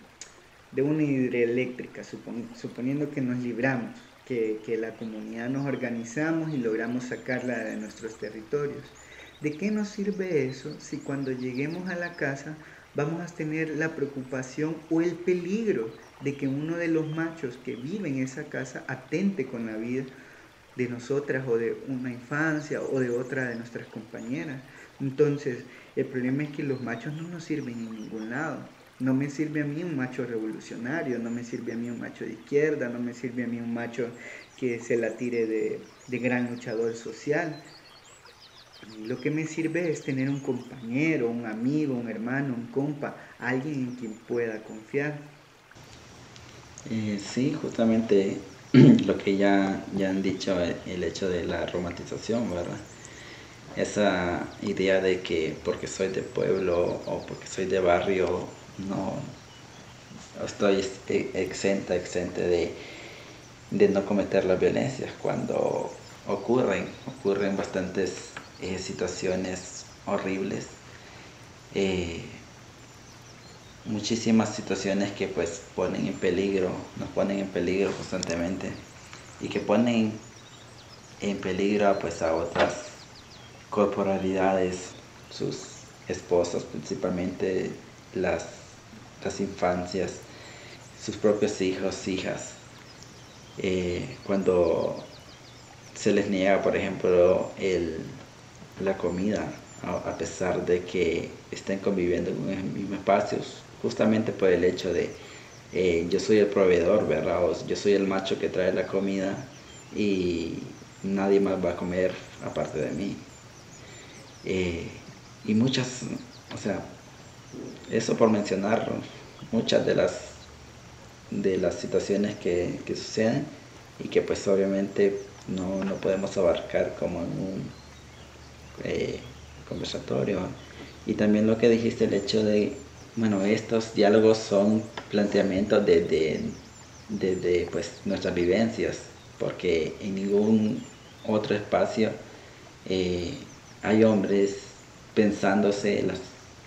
de una hidroeléctrica, supon, suponiendo que nos libramos, que, que la comunidad nos organizamos y logramos sacarla de nuestros territorios? ¿De qué nos sirve eso si cuando lleguemos a la casa vamos a tener la preocupación o el peligro de que uno de los machos que vive en esa casa atente con la vida de nosotras o de una infancia o de otra de nuestras compañeras? Entonces, el problema es que los machos no nos sirven en ningún lado. No me sirve a mí un macho revolucionario, no me sirve a mí un macho de izquierda, no me sirve a mí un macho que se la tire de, de gran luchador social. Lo que me sirve es tener un compañero, un amigo, un hermano, un compa, alguien en quien pueda confiar. Eh, sí, justamente lo que ya, ya han dicho, el hecho de la romantización, ¿verdad? Esa idea de que porque soy de pueblo o porque soy de barrio, no estoy exenta, exenta de, de no cometer las violencias cuando ocurren, ocurren bastantes Eh, situaciones horribles, eh, muchísimas situaciones que pues ponen en peligro, nos ponen en peligro constantemente y que ponen en peligro pues a otras corporalidades, sus esposos principalmente, las, las infancias, sus propios hijos, hijas, eh, cuando se les niega, por ejemplo, el, la comida, a, a pesar de que estén conviviendo en los mismos espacios, justamente por el hecho de eh, yo soy el proveedor, ¿verdad? O yo soy el macho que trae la comida y nadie más va a comer aparte de mí. Eh, y muchas, o sea, eso por mencionar muchas de las de las situaciones que, que suceden y que pues obviamente no, no podemos abarcar como en un eh, conversatorio. Y también lo que dijiste, el hecho de, bueno, estos diálogos son planteamientos de, de, de, de pues, nuestras vivencias, porque en ningún otro espacio eh, hay hombres pensándose las,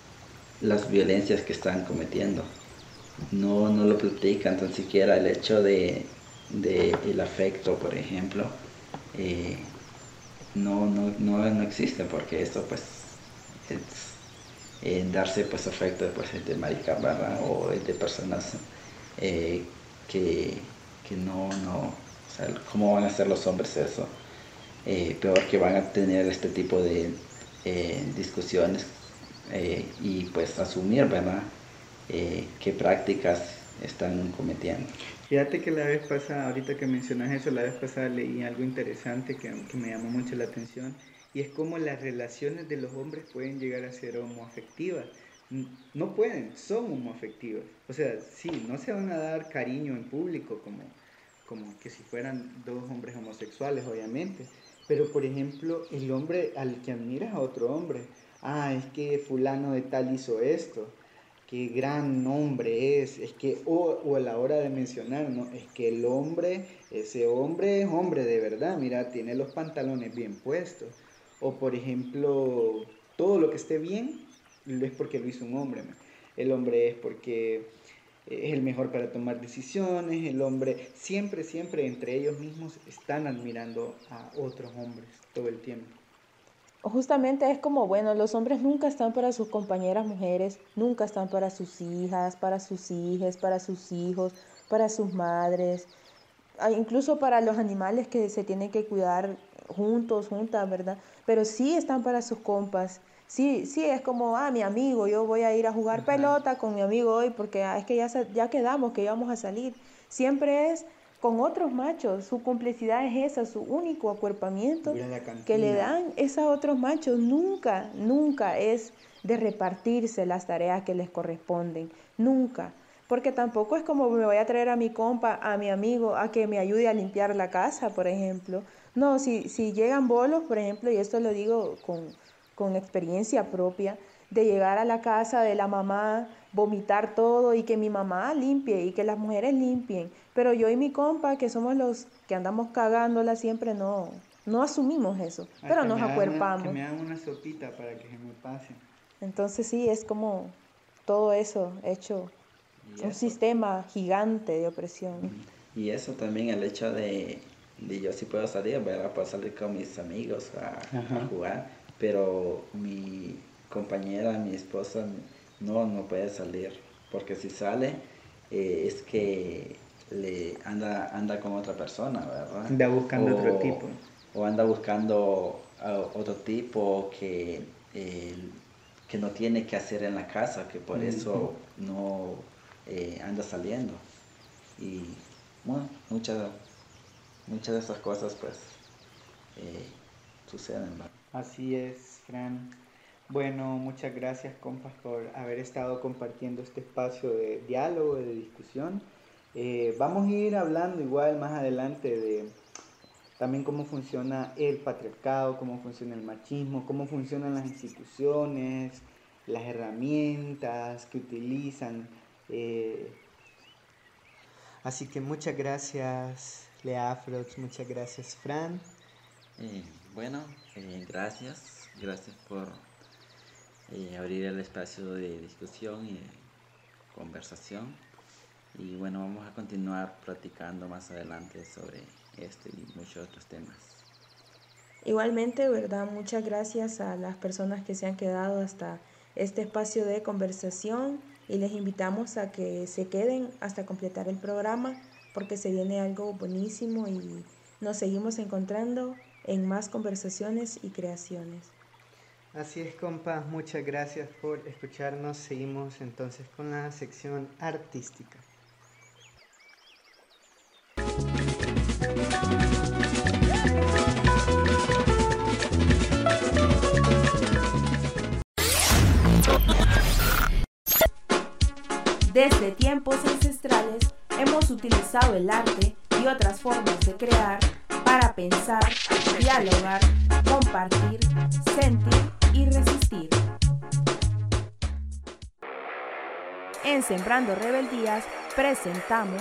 las violencias que están cometiendo. No, no lo platican tan siquiera. El hecho de, de el afecto, por ejemplo, eh, no, no, no, no existe, porque esto pues es eh, darse pues afecto pues, es de marica, ¿verdad? O es de personas eh, que, que no, no, o sea, ¿cómo van a hacer los hombres eso? Eh, peor que van a tener este tipo de eh, discusiones eh, y pues asumir, ¿verdad? Eh, qué prácticas están cometiendo. Fíjate que la vez pasada, ahorita que mencionas eso, la vez pasada leí algo interesante que, que me llamó mucho la atención, y es cómo las relaciones de los hombres pueden llegar a ser homoafectivas. No pueden, son homoafectivas. O sea, sí, no se van a dar cariño en público como, como que si fueran dos hombres homosexuales, obviamente. Pero, por ejemplo, el hombre al que admiras a otro hombre, ah, es que fulano de tal hizo esto, qué gran hombre es, es que, o, o a la hora de mencionar, ¿no? Es que el hombre, ese hombre es hombre de verdad, mira, tiene los pantalones bien puestos. O por ejemplo, todo lo que esté bien, es porque lo hizo un hombre, ¿no? El hombre es porque es el mejor para tomar decisiones, el hombre, siempre, siempre entre ellos mismos están admirando a otros hombres todo el tiempo. Justamente es como, bueno, los hombres nunca están para sus compañeras mujeres, nunca están para sus hijas, para sus hijas, para sus hijos, para sus madres, incluso para los animales que se tienen que cuidar juntos, juntas, ¿verdad? Pero sí están para sus compas. Sí, sí, es como, ah, mi amigo, yo voy a ir a jugar Ajá. pelota con mi amigo hoy porque ah, es que ya, ya quedamos, que íbamos a salir. Siempre es con otros machos, su complicidad es esa, su único acuerpamiento que le dan es a otros machos. Nunca, nunca es de repartirse las tareas que les corresponden, nunca. Porque tampoco es como me voy a traer a mi compa, a mi amigo, a que me ayude a limpiar la casa, por ejemplo. No, si, si llegan bolos, por ejemplo, y esto lo digo con, con experiencia propia, de llegar a la casa de la mamá, vomitar todo y que mi mamá limpie y que las mujeres limpien. Pero yo y mi compa, que somos los que andamos cagándola siempre, no, no asumimos eso, Ay, pero nos acuerpamos. Una, que me hagan una sopita para que se me pase. Entonces sí, es como todo eso hecho un eso. sistema gigante de opresión. Y eso también, el hecho de, de yo sí puedo salir, ¿verdad? Puedo salir con mis amigos a, a jugar, pero mi compañera, mi esposa, no, no puede salir, porque si sale eh, es que le anda, anda con otra persona, ¿verdad? Anda buscando o, otro tipo. O anda buscando uh, otro tipo que, eh, que no tiene que hacer en la casa, que por uh-huh. eso no eh, anda saliendo. Y bueno, muchas, muchas de esas cosas pues eh, suceden, ¿verdad? Así es, Fran. Bueno, muchas gracias, compas, por haber estado compartiendo este espacio de diálogo, de discusión. Eh, vamos a ir hablando igual más adelante de también cómo funciona el patriarcado, cómo funciona el machismo, cómo funcionan las instituciones, las herramientas que utilizan. Eh, así que muchas gracias, Lea Afrox, muchas gracias, Fran. Eh, bueno, eh, gracias, gracias por Eh, abrir el espacio de discusión y de conversación, y bueno, vamos a continuar platicando más adelante sobre este y muchos otros temas. Igualmente, ¿verdad? Muchas gracias a las personas que se han quedado hasta este espacio de conversación y les invitamos a que se queden hasta completar el programa porque se viene algo buenísimo y Nos seguimos encontrando en más conversaciones y creaciones. Así es, compas, muchas gracias por escucharnos. Seguimos entonces con la sección artística. Desde tiempos ancestrales hemos utilizado el arte y otras formas de crear para pensar, dialogar, compartir, sentir y resistir. En Sembrando Rebeldías presentamos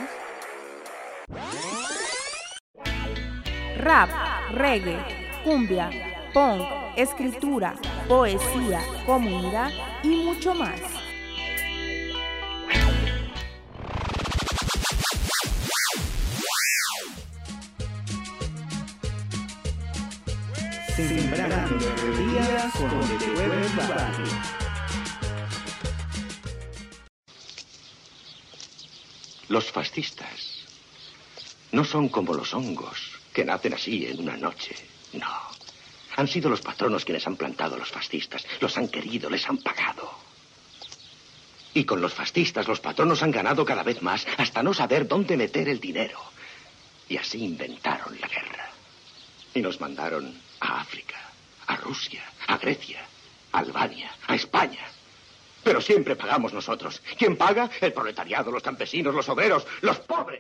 rap, reggae, cumbia, punk, escritura, poesía, comunidad y mucho más. Sembrando Rebeldías con De Pueblo y Barrio. Los fascistas no son como los hongos, que nacen así en una noche. No. Han sido los patronos quienes han plantado a los fascistas. Los han querido, les han pagado. Y con los fascistas los patronos han ganado cada vez más hasta no saber dónde meter el dinero. Y así inventaron la guerra. Y nos mandaron a África, a Rusia, a Grecia, a Albania, a España. Pero siempre pagamos nosotros. ¿Quién paga? El proletariado, los campesinos, los obreros, los pobres.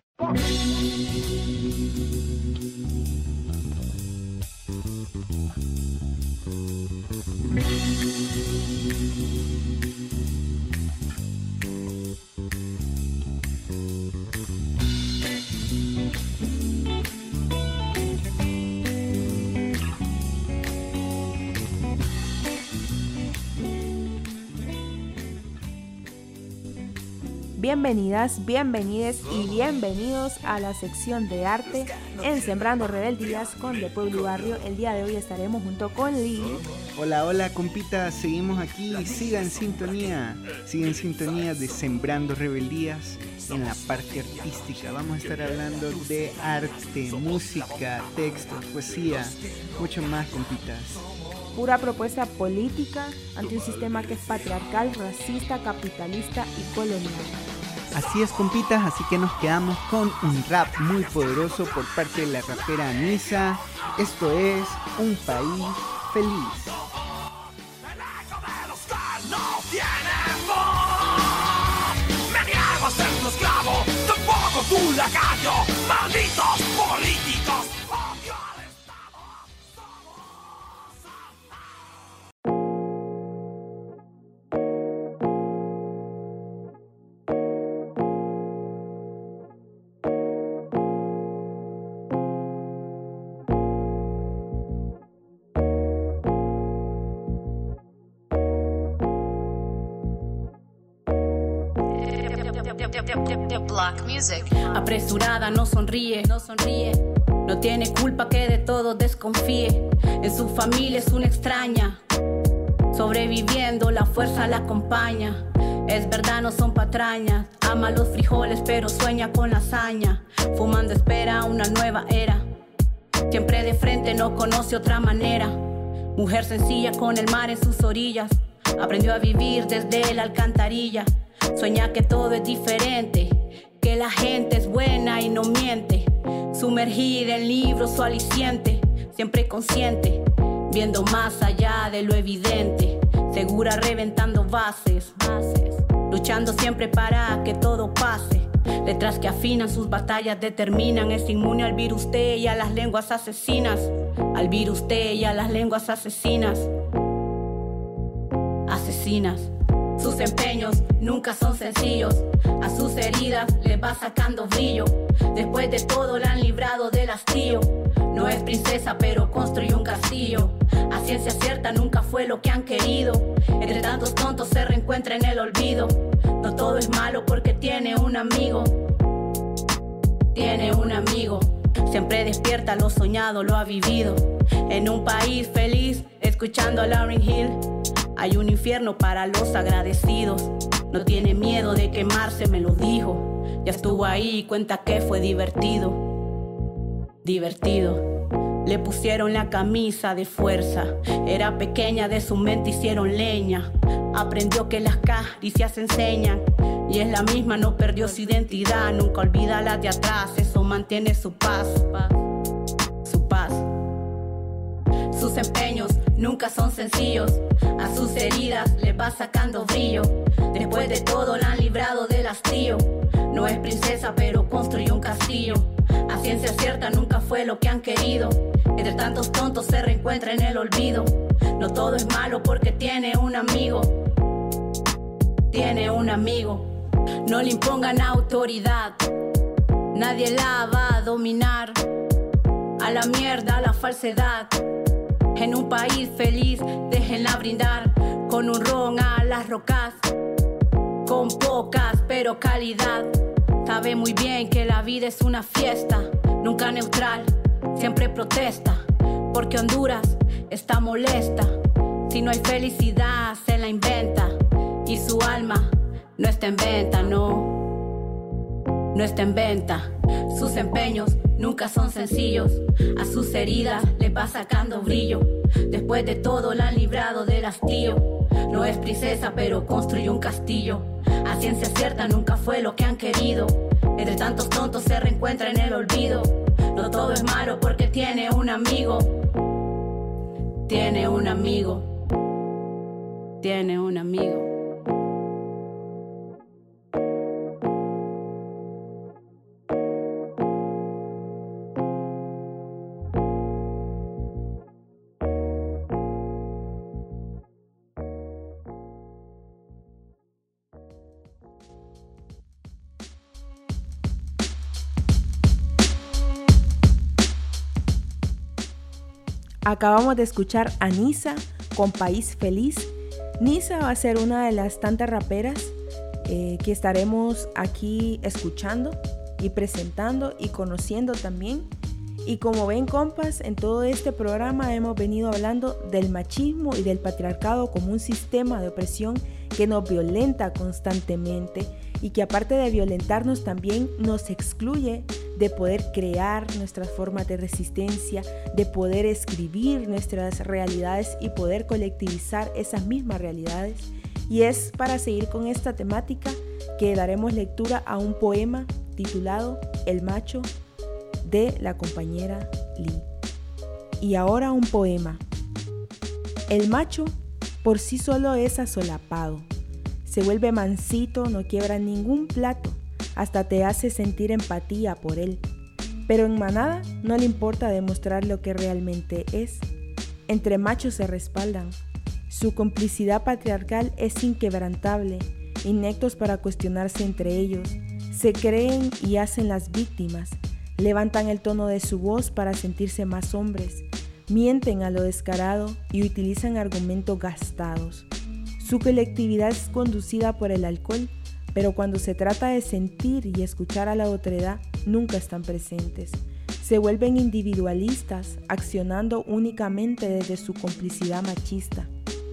Bienvenidas, bienvenides y bienvenidos a la sección de arte en Sembrando Rebeldías con De Pueblo y Barrio. El día de hoy estaremos junto con Lee. Hola, hola compitas, seguimos aquí, siga en sintonía, siga en sintonía de Sembrando Rebeldías en la parte artística. Vamos a estar hablando de arte, música, textos, poesía, mucho más, compitas. Pura propuesta política ante un sistema que es patriarcal, racista, capitalista y colonial. Así es, compitas, así que nos quedamos con un rap muy poderoso por parte de la rapera Anisa. Esto es Un País Feliz. Me niego a ser tu esclavo, tampoco tu lacayo, malditos políticos. Black music. Apresurada, no sonríe, no sonríe. No tiene culpa que de todo desconfíe. En su familia es una extraña. Sobreviviendo, la fuerza la acompaña. Es verdad, no son patrañas. Ama los frijoles, pero sueña con lasaña. Fumando espera una nueva era. Siempre de frente, no conoce otra manera. Mujer sencilla con el mar en sus orillas. Aprendió a vivir desde la alcantarilla. Sueña que todo es diferente, que la gente es buena y no miente. Sumergida en libros su aliciente, siempre consciente, viendo más allá de lo evidente. Segura reventando bases, bases, luchando siempre para que todo pase. Letras que afinan sus batallas determinan. Es inmune al virus T y a las lenguas asesinas. Al virus T y a las lenguas asesinas. Asesinas. Sus empeños nunca son sencillos. A sus heridas les va sacando brillo. Después de todo la han librado del hastío. No es princesa pero construyó un castillo. A ciencia cierta nunca fue lo que han querido. Entre tantos tontos se reencuentra en el olvido. No todo es malo porque tiene un amigo. Tiene un amigo. Siempre despierta lo soñado, lo ha vivido. En un país feliz, escuchando a Lauryn Hill. Hay un infierno para los agradecidos. No tiene miedo de quemarse, me lo dijo. Ya estuvo ahí y cuenta que fue divertido. divertido. Le pusieron la camisa de fuerza. Era pequeña, de su mente hicieron leña. Aprendió que las caricias enseñan. Y es la misma, no perdió su identidad. Nunca olvida la de atrás, eso mantiene su paz. Su paz. Sus empeños nunca son sencillos. A sus heridas le va sacando brillo. Después de todo la han librado del hastío. No es princesa pero construyó un castillo. A ciencia cierta nunca fue lo que han querido. Entre tantos tontos se reencuentra en el olvido. No todo es malo porque tiene un amigo. Tiene un amigo. No le impongan autoridad. Nadie la va a dominar. A la mierda, a la falsedad. En un país feliz, déjenla brindar. Con un ron a las rocas. Con pocas pero calidad. Sabe muy bien que la vida es una fiesta. Nunca neutral, siempre protesta. Porque Honduras está molesta. Si no hay felicidad, se la inventa. Y su alma no está en venta, no. No está en venta. Sus empeños nunca son sencillos. A sus heridas le va sacando brillo. Después de todo la han librado del hastío. No es princesa pero construyó un castillo. A ciencia cierta nunca fue lo que han querido. Entre tantos tontos se reencuentra en el olvido. No todo es malo porque tiene un amigo. Tiene un amigo. Tiene un amigo. Acabamos de escuchar a Nisa con País Feliz. Nisa va a ser una de las tantas raperas eh, que estaremos aquí escuchando y presentando y conociendo también. Y como ven, compas, en todo este programa hemos venido hablando del machismo y del patriarcado como un sistema de opresión que nos violenta constantemente y que aparte de violentarnos también nos excluye de poder crear nuestras formas de resistencia, de poder escribir nuestras realidades y poder colectivizar esas mismas realidades. Y es para seguir con esta temática que daremos lectura a un poema titulado El macho de la compañera Lee. Y ahora un poema. El macho por sí solo es asolapado. Se vuelve mansito, no quiebra ningún plato. Hasta te hace sentir empatía por él. Pero en manada no le importa demostrar lo que realmente es. Entre machos se respaldan. Su complicidad patriarcal es inquebrantable, ineptos para cuestionarse entre ellos. Se creen y hacen las víctimas. Levantan el tono de su voz para sentirse más hombres. Mienten a lo descarado y utilizan argumentos gastados. Su colectividad es conducida por el alcohol, pero cuando se trata de sentir y escuchar a la otredad, nunca están presentes. Se vuelven individualistas, accionando únicamente desde su complicidad machista.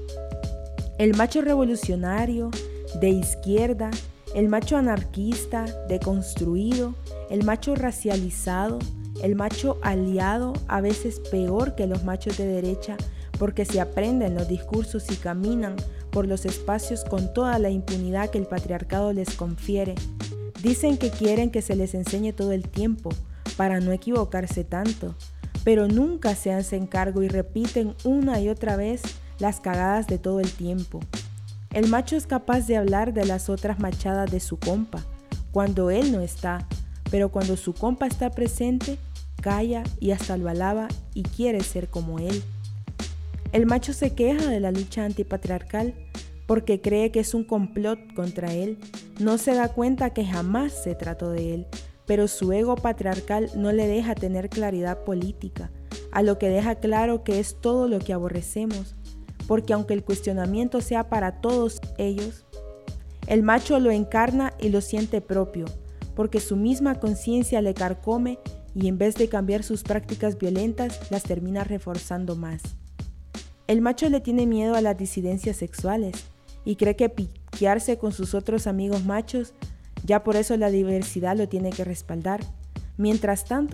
El macho revolucionario, de izquierda, el macho anarquista, deconstruido, el macho racializado, el macho aliado, a veces peor que los machos de derecha, porque se aprenden los discursos y caminan por los espacios con toda la impunidad que el patriarcado les confiere. Dicen que quieren que se les enseñe todo el tiempo, para no equivocarse tanto, pero nunca se hacen cargo y repiten una y otra vez las cagadas de todo el tiempo. El macho es capaz de hablar de las otras machadas de su compa, cuando él no está, pero cuando su compa está presente, calla y hasta lo alaba y quiere ser como él. El macho se queja de la lucha antipatriarcal porque cree que es un complot contra él. No se da cuenta que jamás se trató de él, pero su ego patriarcal no le deja tener claridad política, a lo que deja claro que es todo lo que aborrecemos, porque aunque el cuestionamiento sea para todos ellos, el macho lo encarna y lo siente propio, porque su misma conciencia le carcome y en vez de cambiar sus prácticas violentas, las termina reforzando más. El macho le tiene miedo a las disidencias sexuales y cree que piquearse con sus otros amigos machos, ya por eso la diversidad lo tiene que respaldar. Mientras tanto,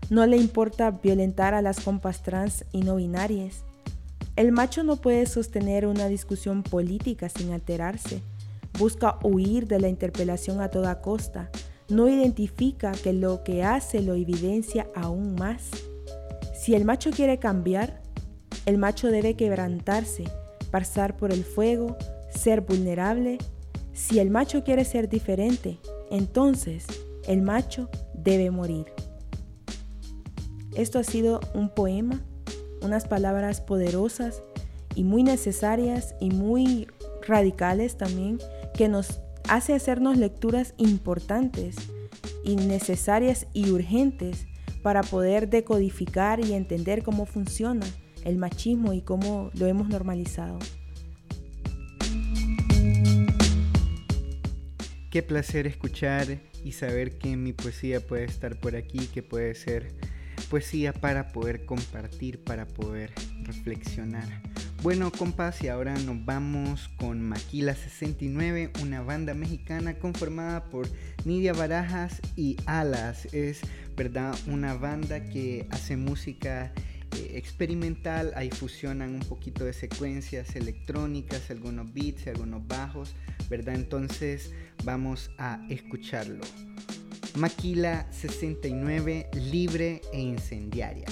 No le importa violentar a las compas trans y no binarias. El macho no puede sostener una discusión política sin alterarse. Busca huir de la interpelación a toda costa. No identifica que lo que hace lo evidencia aún más. Si el macho quiere cambiar, el macho debe quebrantarse, pasar por el fuego, ser vulnerable. Si el macho quiere ser diferente, entonces el macho debe morir. Esto ha sido un poema, unas palabras poderosas y muy necesarias y muy radicales también, que nos hace hacernos lecturas importantes y necesarias y urgentes para poder decodificar y entender cómo funciona el machismo y cómo lo hemos normalizado. Qué placer escuchar y saber que mi poesía puede estar por aquí, que puede ser poesía para poder compartir, para poder reflexionar. Bueno, compas, y ahora nos vamos con Maquila sesenta y nueve, una banda mexicana conformada por Nidia Barajas y Alas. Es, verdad, una banda que hace música eh, experimental. Ahí fusionan un poquito de secuencias electrónicas, algunos beats, algunos bajos, ¿verdad? Entonces vamos a escucharlo. Maquila sesenta y nueve, libre e incendiaria.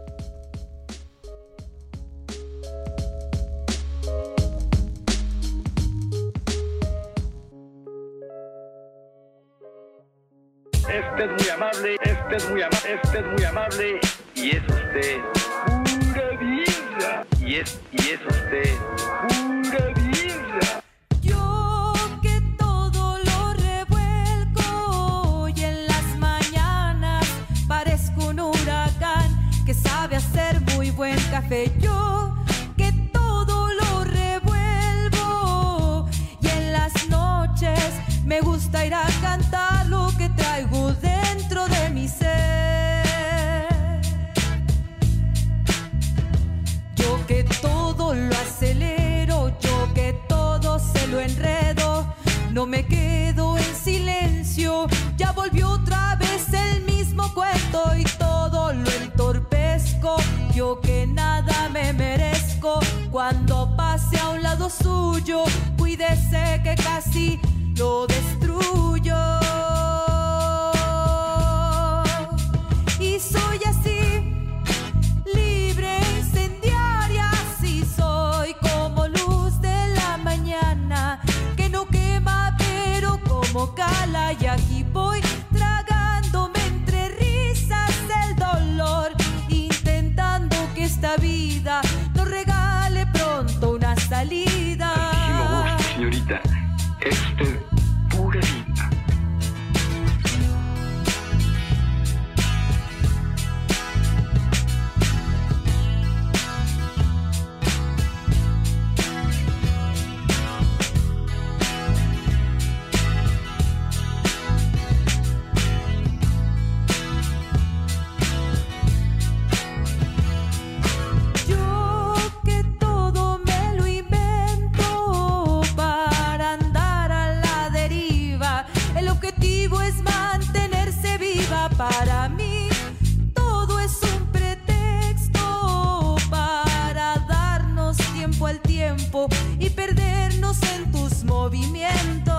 Este es muy amable, este es muy amable, este es muy amable. Y es usted pura vida. Y es, y es usted pura vida. Yo que todo lo revuelco y en las mañanas parezco un huracán que sabe hacer muy buen café. Yo que todo lo revuelvo y en las noches me gusta ir a cantar lo que traigo dentro de mi ser. Yo que todo lo acelero, yo que todo se lo enredo, no me quedo en silencio, ya volvió otra vez el mismo cuento y todo lo entorpezco. Yo que nada me merezco, cuando pase a un lado suyo, cuídese que casi lo destruyo. Y soy así, libre, incendiaria, así soy, como luz de la mañana, que no quema pero como cala. Y aquí voy tragándome entre risas el dolor, intentando que esta vida nos regale pronto una salida. Muchísimo gusto, señorita. Este es pura vida. Yo que todo me lo invento para andar a la deriva. El objetivo es mantenerse viva. Para mí todo es un pretexto para darnos tiempo al tiempo y perdernos en tus movimientos.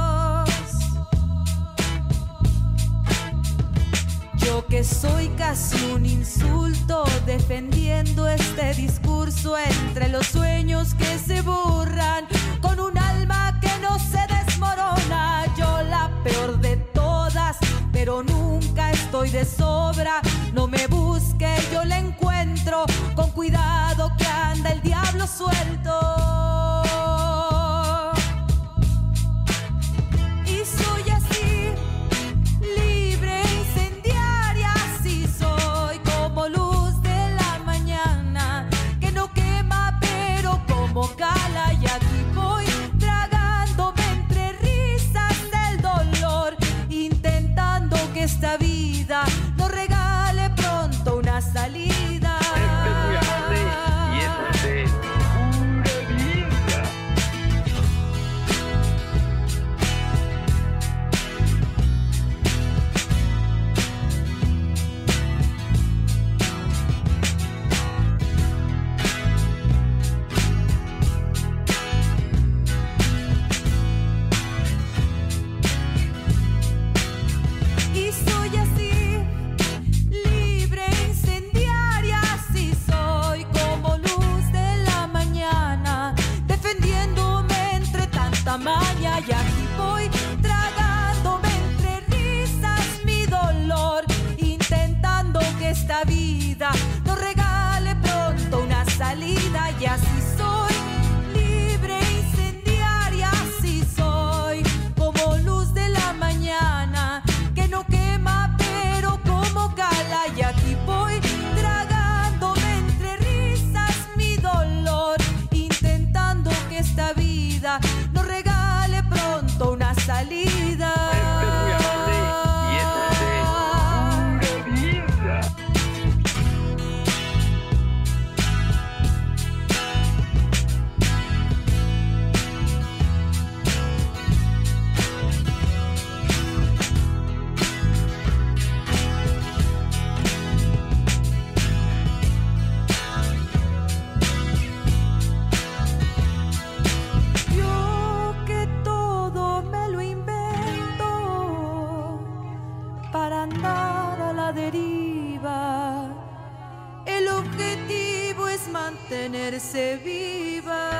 Yo que soy casi un insulto, defendiendo este discurso entre los sueños que se borran, con un alma que no se desmorona. Yo la peor de todas, pero nunca estoy de sobra. No me busque, yo la encuentro, con cuidado que anda el diablo suelto. Y soy así, libre, incendiaria, así soy, como luz de la mañana, que no quema pero como cala. Y aquí voy tragándome entre risas del dolor, intentando que esta vida nos regale esta vida nos regale pronto una salida. Y así soy, libre, incendiaria, así soy, como luz de la mañana que no quema pero como cala. Y aquí voy tragándome entre risas mi dolor, intentando que esta vida nos regale pronto una salida. Mantenerse viva.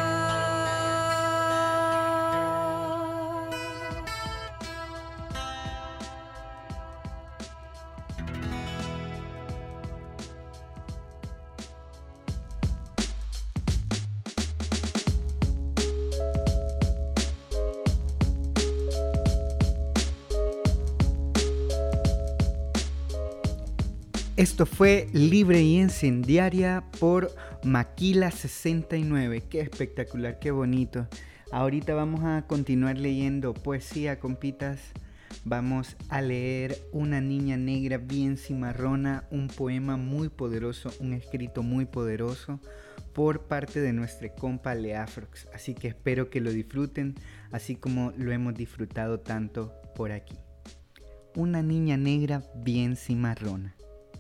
Esto fue Libre y Incendiaria por Maquila sesenta y nueve. Qué espectacular, qué bonito. Ahorita vamos a continuar leyendo poesía, compitas. Vamos a leer Una niña negra bien cimarrona, un poema muy poderoso, un escrito muy poderoso por parte de nuestro compa Leafrox. Así que espero que lo disfruten, así como lo hemos disfrutado tanto por aquí. Una niña negra bien cimarrona.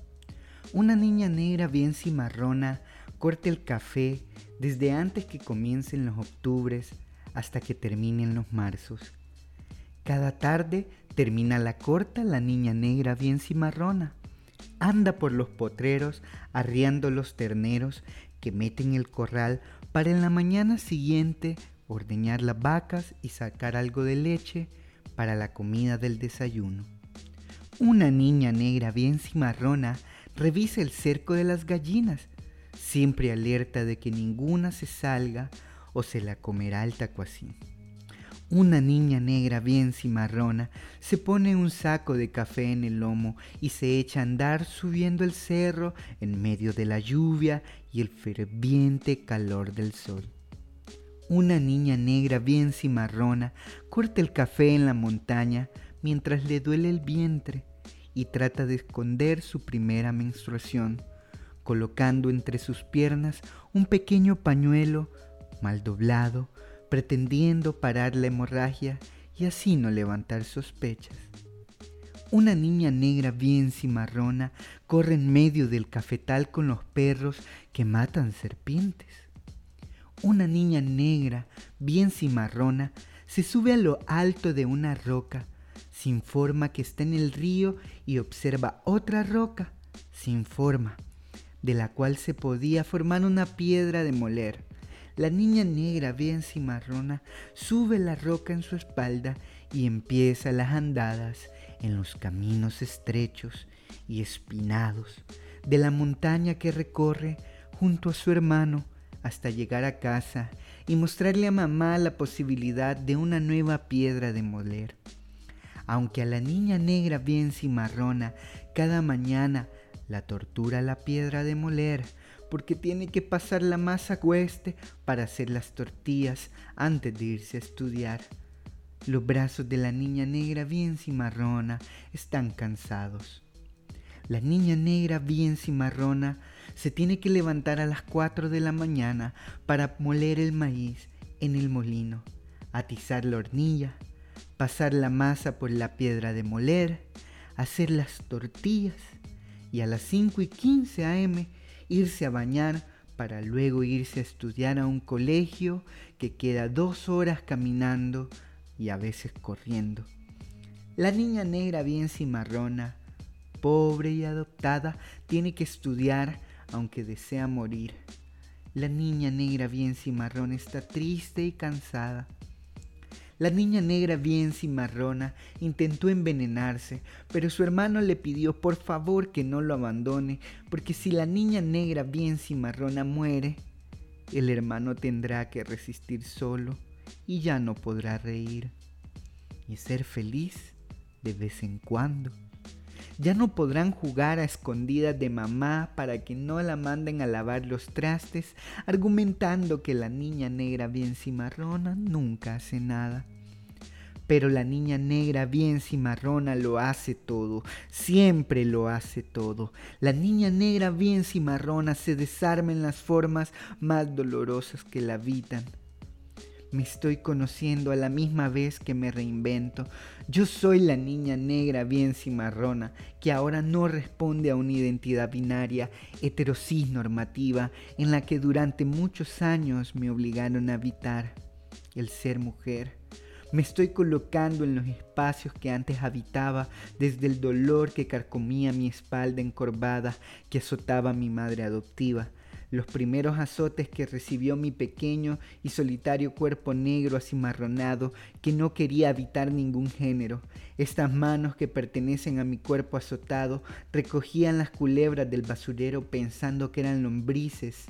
Una niña negra bien cimarrona corta el café desde antes que comiencen los octubres hasta que terminen los marzos. Cada tarde termina la corta la niña negra bien cimarrona. Anda por los potreros arriando los terneros que meten el corral para en la mañana siguiente ordeñar las vacas y sacar algo de leche para la comida del desayuno. Una niña negra bien cimarrona revisa el cerco de las gallinas, siempre alerta de que ninguna se salga o se la comerá el tacuacín. Una niña negra bien cimarrona se pone un saco de café en el lomo y se echa a andar subiendo el cerro en medio de la lluvia y el ferviente calor del sol. Una niña negra bien cimarrona corta el café en la montaña mientras le duele el vientre y trata de esconder su primera menstruación, colocando entre sus piernas un pequeño pañuelo mal doblado, pretendiendo parar la hemorragia y así no levantar sospechas. Una niña negra bien cimarrona corre en medio del cafetal con los perros que matan serpientes. Una niña negra bien cimarrona se sube a lo alto de una roca, se informa que está en el río y observa otra roca, sin forma, de la cual se podía formar una piedra de moler. La niña negra bien cimarrona sube la roca en su espalda y empieza las andadas en los caminos estrechos y espinados de la montaña que recorre junto a su hermano hasta llegar a casa y mostrarle a mamá la posibilidad de una nueva piedra de moler. Aunque a la niña negra bien cimarrona cada mañana la tortura la piedra de moler, porque tiene que pasar la masa a cueste para hacer las tortillas antes de irse a estudiar. Los brazos de la niña negra bien cimarrona están cansados. La niña negra bien cimarrona se tiene que levantar a las cuatro de la mañana para moler el maíz en el molino, atizar la hornilla, pasar la masa por la piedra de moler, hacer las tortillas y a las cinco y quince a eme irse a bañar para luego irse a estudiar a un colegio que queda dos horas caminando y a veces corriendo. La niña negra bien cimarrona, pobre y adoptada, tiene que estudiar aunque desea morir. La niña negra bien cimarrona está triste y cansada. La niña negra bien cimarrona intentó envenenarse, pero su hermano le pidió por favor que no lo abandone, porque si la niña negra bien cimarrona muere, el hermano tendrá que resistir solo y ya no podrá reír y ser feliz de vez en cuando. Ya no podrán jugar a escondidas de mamá para que no la manden a lavar los trastes, argumentando que la niña negra bien cimarrona nunca hace nada. Pero la niña negra bien cimarrona lo hace todo, siempre lo hace todo. La niña negra bien cimarrona se desarma en las formas más dolorosas que la habitan. Me estoy conociendo a la misma vez que me reinvento. Yo soy la niña negra bien cimarrona, que ahora no responde a una identidad binaria, heterosis normativa, en la que durante muchos años me obligaron a habitar el ser mujer. Me estoy colocando en los espacios que antes habitaba, desde el dolor que carcomía mi espalda encorvada, que azotaba a mi madre adoptiva. Los primeros azotes que recibió mi pequeño y solitario cuerpo negro acimarronado que no quería habitar ningún género. Estas manos que pertenecen a mi cuerpo azotado recogían las culebras del basurero pensando que eran lombrices,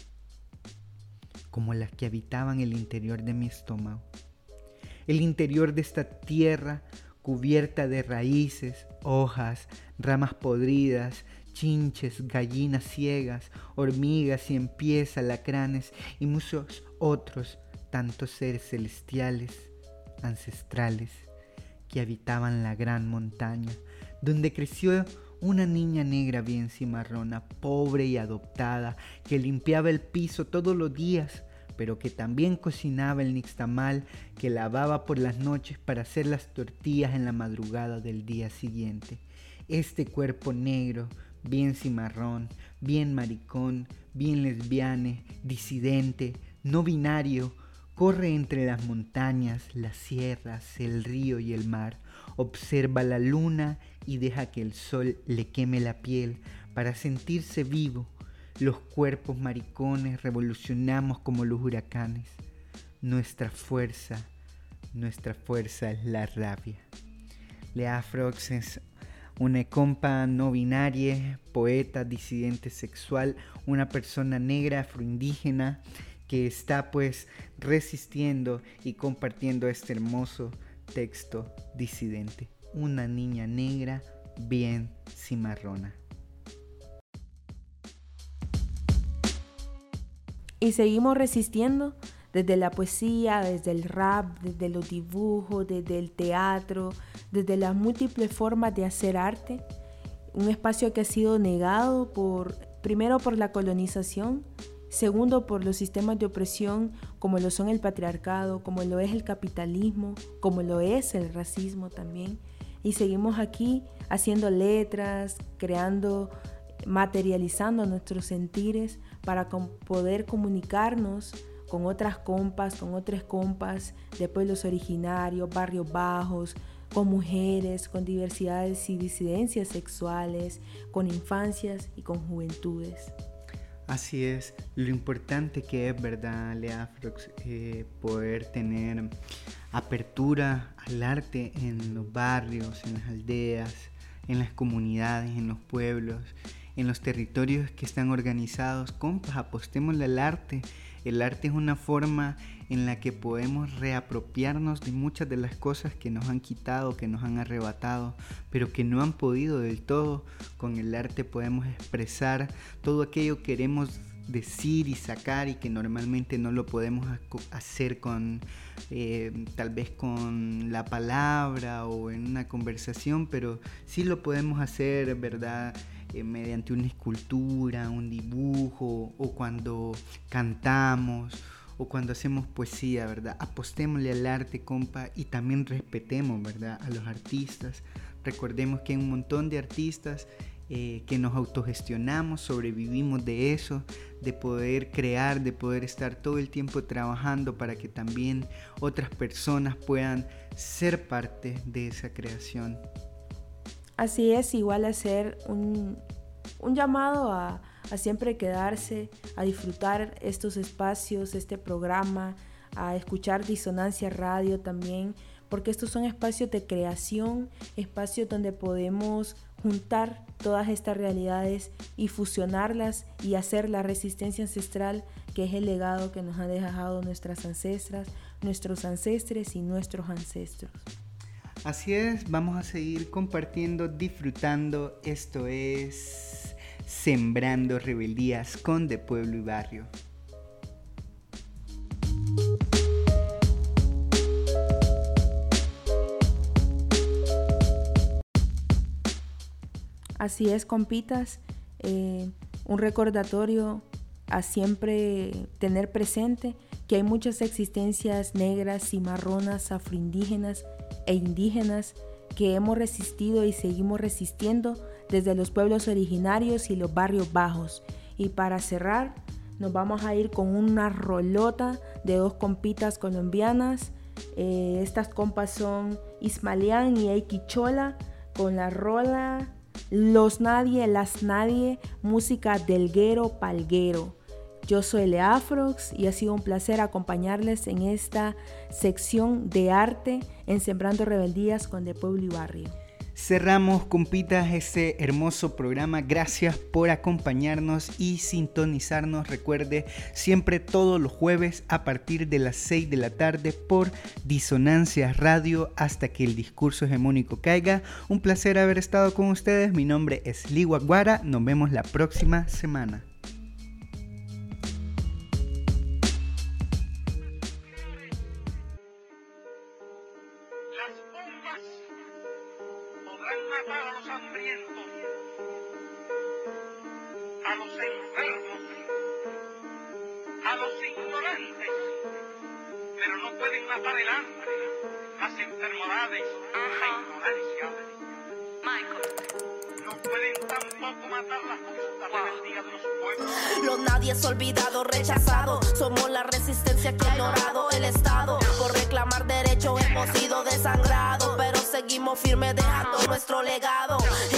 como las que habitaban el interior de mi estómago. El interior de esta tierra cubierta de raíces, hojas, ramas podridas, chinches, gallinas ciegas, hormigas, cien pies, alacranes y muchos otros tantos seres celestiales, ancestrales, que habitaban la gran montaña, donde creció una niña negra bien cimarrona, pobre y adoptada, que limpiaba el piso todos los días, pero que también cocinaba el nixtamal, que lavaba por las noches para hacer las tortillas en la madrugada del día siguiente. Este cuerpo negro, bien cimarrón, bien maricón, bien lesbiane, disidente, no binario, corre entre las montañas, las sierras, el río y el mar. Observa la luna y deja que el sol le queme la piel para sentirse vivo. Los cuerpos maricones revolucionamos como los huracanes. Nuestra fuerza, nuestra fuerza es la rabia. Lea Frox es una compa no binaria, poeta, disidente sexual, una persona negra, afroindígena, que está pues resistiendo y compartiendo este hermoso texto disidente. Una niña negra bien cimarrona. Y seguimos resistiendo desde la poesía, desde el rap, desde los dibujos, desde el teatro, desde las múltiples formas de hacer arte. Un espacio que ha sido negado por, primero por la colonización, segundo por los sistemas de opresión como lo son el patriarcado, como lo es el capitalismo, como lo es el racismo también. Y seguimos aquí haciendo letras, creando, materializando nuestros sentires para poder comunicarnos con otras compas, con otros compas de pueblos originarios, barrios bajos, con mujeres, con diversidades y disidencias sexuales, con infancias y con juventudes. Así es, lo importante que es, ¿verdad, Lea Frox? Eh, poder tener apertura al arte en los barrios, en las aldeas, en las comunidades, en los pueblos, en los territorios que están organizados. Compas, apostémosle al arte. El arte es una forma en la que podemos reapropiarnos de muchas de las cosas que nos han quitado, que nos han arrebatado, pero que no han podido del todo. Con el arte podemos expresar todo aquello que queremos decir y sacar y que normalmente no lo podemos hacer con eh, tal vez con la palabra o en una conversación, pero sí lo podemos hacer, ¿verdad? Eh, mediante una escultura, un dibujo, o cuando cantamos, o cuando hacemos poesía, ¿verdad? Apostémosle al arte, compa, y también respetemos, ¿verdad?, a los artistas. Recordemos que hay un montón de artistas eh, que nos autogestionamos, sobrevivimos de eso, de poder crear, de poder estar todo el tiempo trabajando para que también otras personas puedan ser parte de esa creación. Así es, igual hacer un, un llamado a, a siempre quedarse, a disfrutar estos espacios, este programa, a escuchar Disonancia Radio también, porque estos son espacios de creación, espacios donde podemos juntar todas estas realidades y fusionarlas y hacer la resistencia ancestral, que es el legado que nos han dejado nuestras ancestras, nuestros ancestres y nuestros ancestros. Así es, vamos a seguir compartiendo, disfrutando. Esto es Sembrando Rebeldías con De Pueblo y Barrio. Así es, compitas, eh, un recordatorio a siempre tener presente que hay muchas existencias negras, cimarronas, afroindígenas e indígenas que hemos resistido y seguimos resistiendo desde los pueblos originarios y los barrios bajos. Y para cerrar, nos vamos a ir con una rolota de dos compitas colombianas. Eh, estas compas son Ismalian y Eiki Chola, con la rola Los Nadie, Las Nadie, música del guero palguero. Yo soy Leafrox y ha sido un placer acompañarles en esta sección de arte en Sembrando Rebeldías con De Pueblo y Barrio. Cerramos, compitas, este hermoso programa. Gracias por acompañarnos y sintonizarnos. Recuerde, siempre todos los jueves a partir de las seis de la tarde por Disonancia Radio hasta que el discurso hegemónico caiga. Un placer haber estado con ustedes. Mi nombre es Liwa Guara. Nos vemos la próxima semana. Los nadie es olvidado, rechazado. Somos la resistencia que ha ignorado el Estado. Por reclamar derecho hemos sido desangrados, pero seguimos firmes dejando nuestro legado.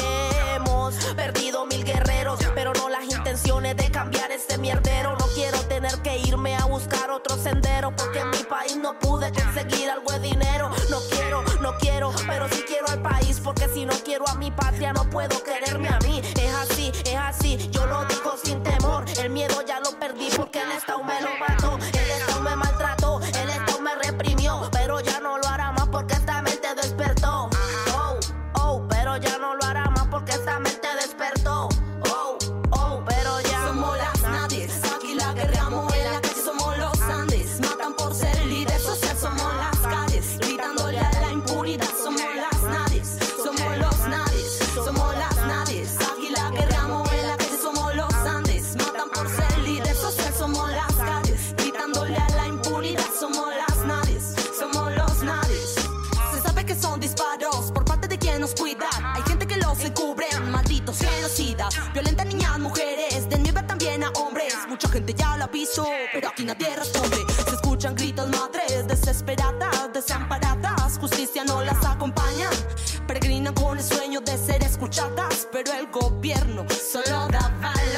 Hemos perdido mil guerreros, pero no las intenciones de cambiar este mierdero. No quiero tener que irme a buscar otro sendero, porque en mi país no pude conseguir algo de dinero. No quiero, no quiero, pero sí quiero al país, porque si no quiero a mi patria no puedo quererme a mí. Es así, es así, yo lo digo sin temor. El miedo ya lo perdí porque el Estado me lo mató. El Estado me maltrató, el Estado me reprimió, pero ya no lo hará más porque esta mente despertó. Oh, oh, pero ya no lo hará más porque esta mente despertó. Oh, oh, pero ya. Somos las nadies, aquí la guerreamos en la calle, somos los Andes. Matan por ser líder social, somos las calles, gritándole a la impunidad. Somos las nadies, somos los nadies, somos las nadies. Aquí la guerreamos en la calle, somos los Andes. Matan por ser líder social, somos las calles, gritándole a la impunidad. Somos las nadies, somos los nadies. Se sabe que son disparos por parte de quien nos cuida. Hay gente que los encubre, malditos genocidas. Violenta a niñas, mujeres, de nieve también a hombres. Mucha gente ya lo avisó, pero aquí nadie responde. Se escuchan gritos, madres desesperadas, desamparadas. Justicia no las acompaña. Peregrinan con el sueño de ser escuchadas, pero el gobierno solo da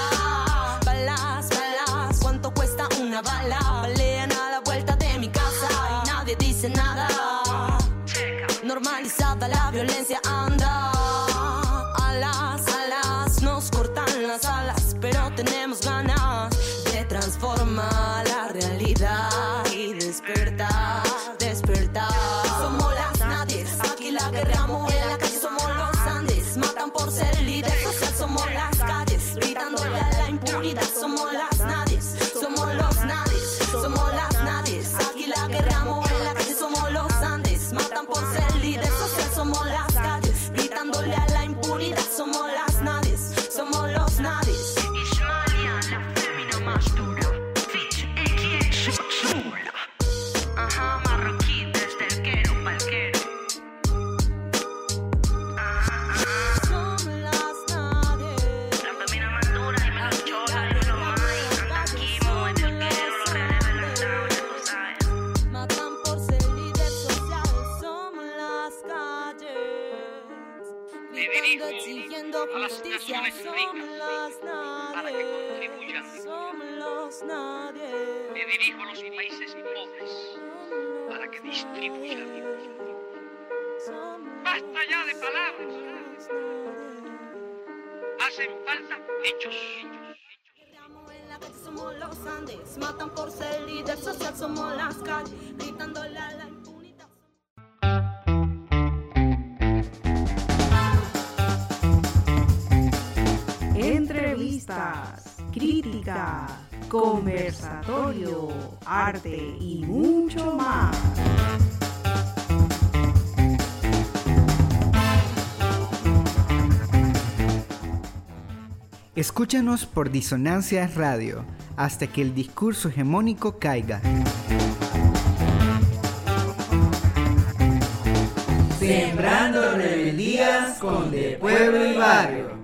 balas, balas, balas. ¿Cuánto cuesta una bala? Balean a la vuelta de mi casa y nadie dice nada. Normalizada la violencia anda. Alas, alas, nos cortan las alas, pero tenemos ganas de transformar la realidad y despertar, despertar. Somos las nadies, aquí la guerreamos en la calle, somos los Andes. Matan por ser líder social, somos las calles, gritándole a la impunidad. Somos las nadies, somos los nadies, somos las nadies. Aquí la guerreamos en la calle, somos los Andes. Matan por ser líder social, somos las calles, gritándole a la impunidad. Somos las nadies, somos los nadies. Ismalia, la fémina más dura. Bitch, X, X, Ajá, contribuya. Basta ya de palabras. Hacen falta hechos. Somos los Andes, matan por ser líder social, somos las calles, gritándole a la impunidad. Entrevistas, crítica, conversatorio, arte y mucho más. Escúchanos por Disonancias Radio, hasta que el discurso hegemónico caiga. Sembrando rebeldías con De Pueblo y Barrio.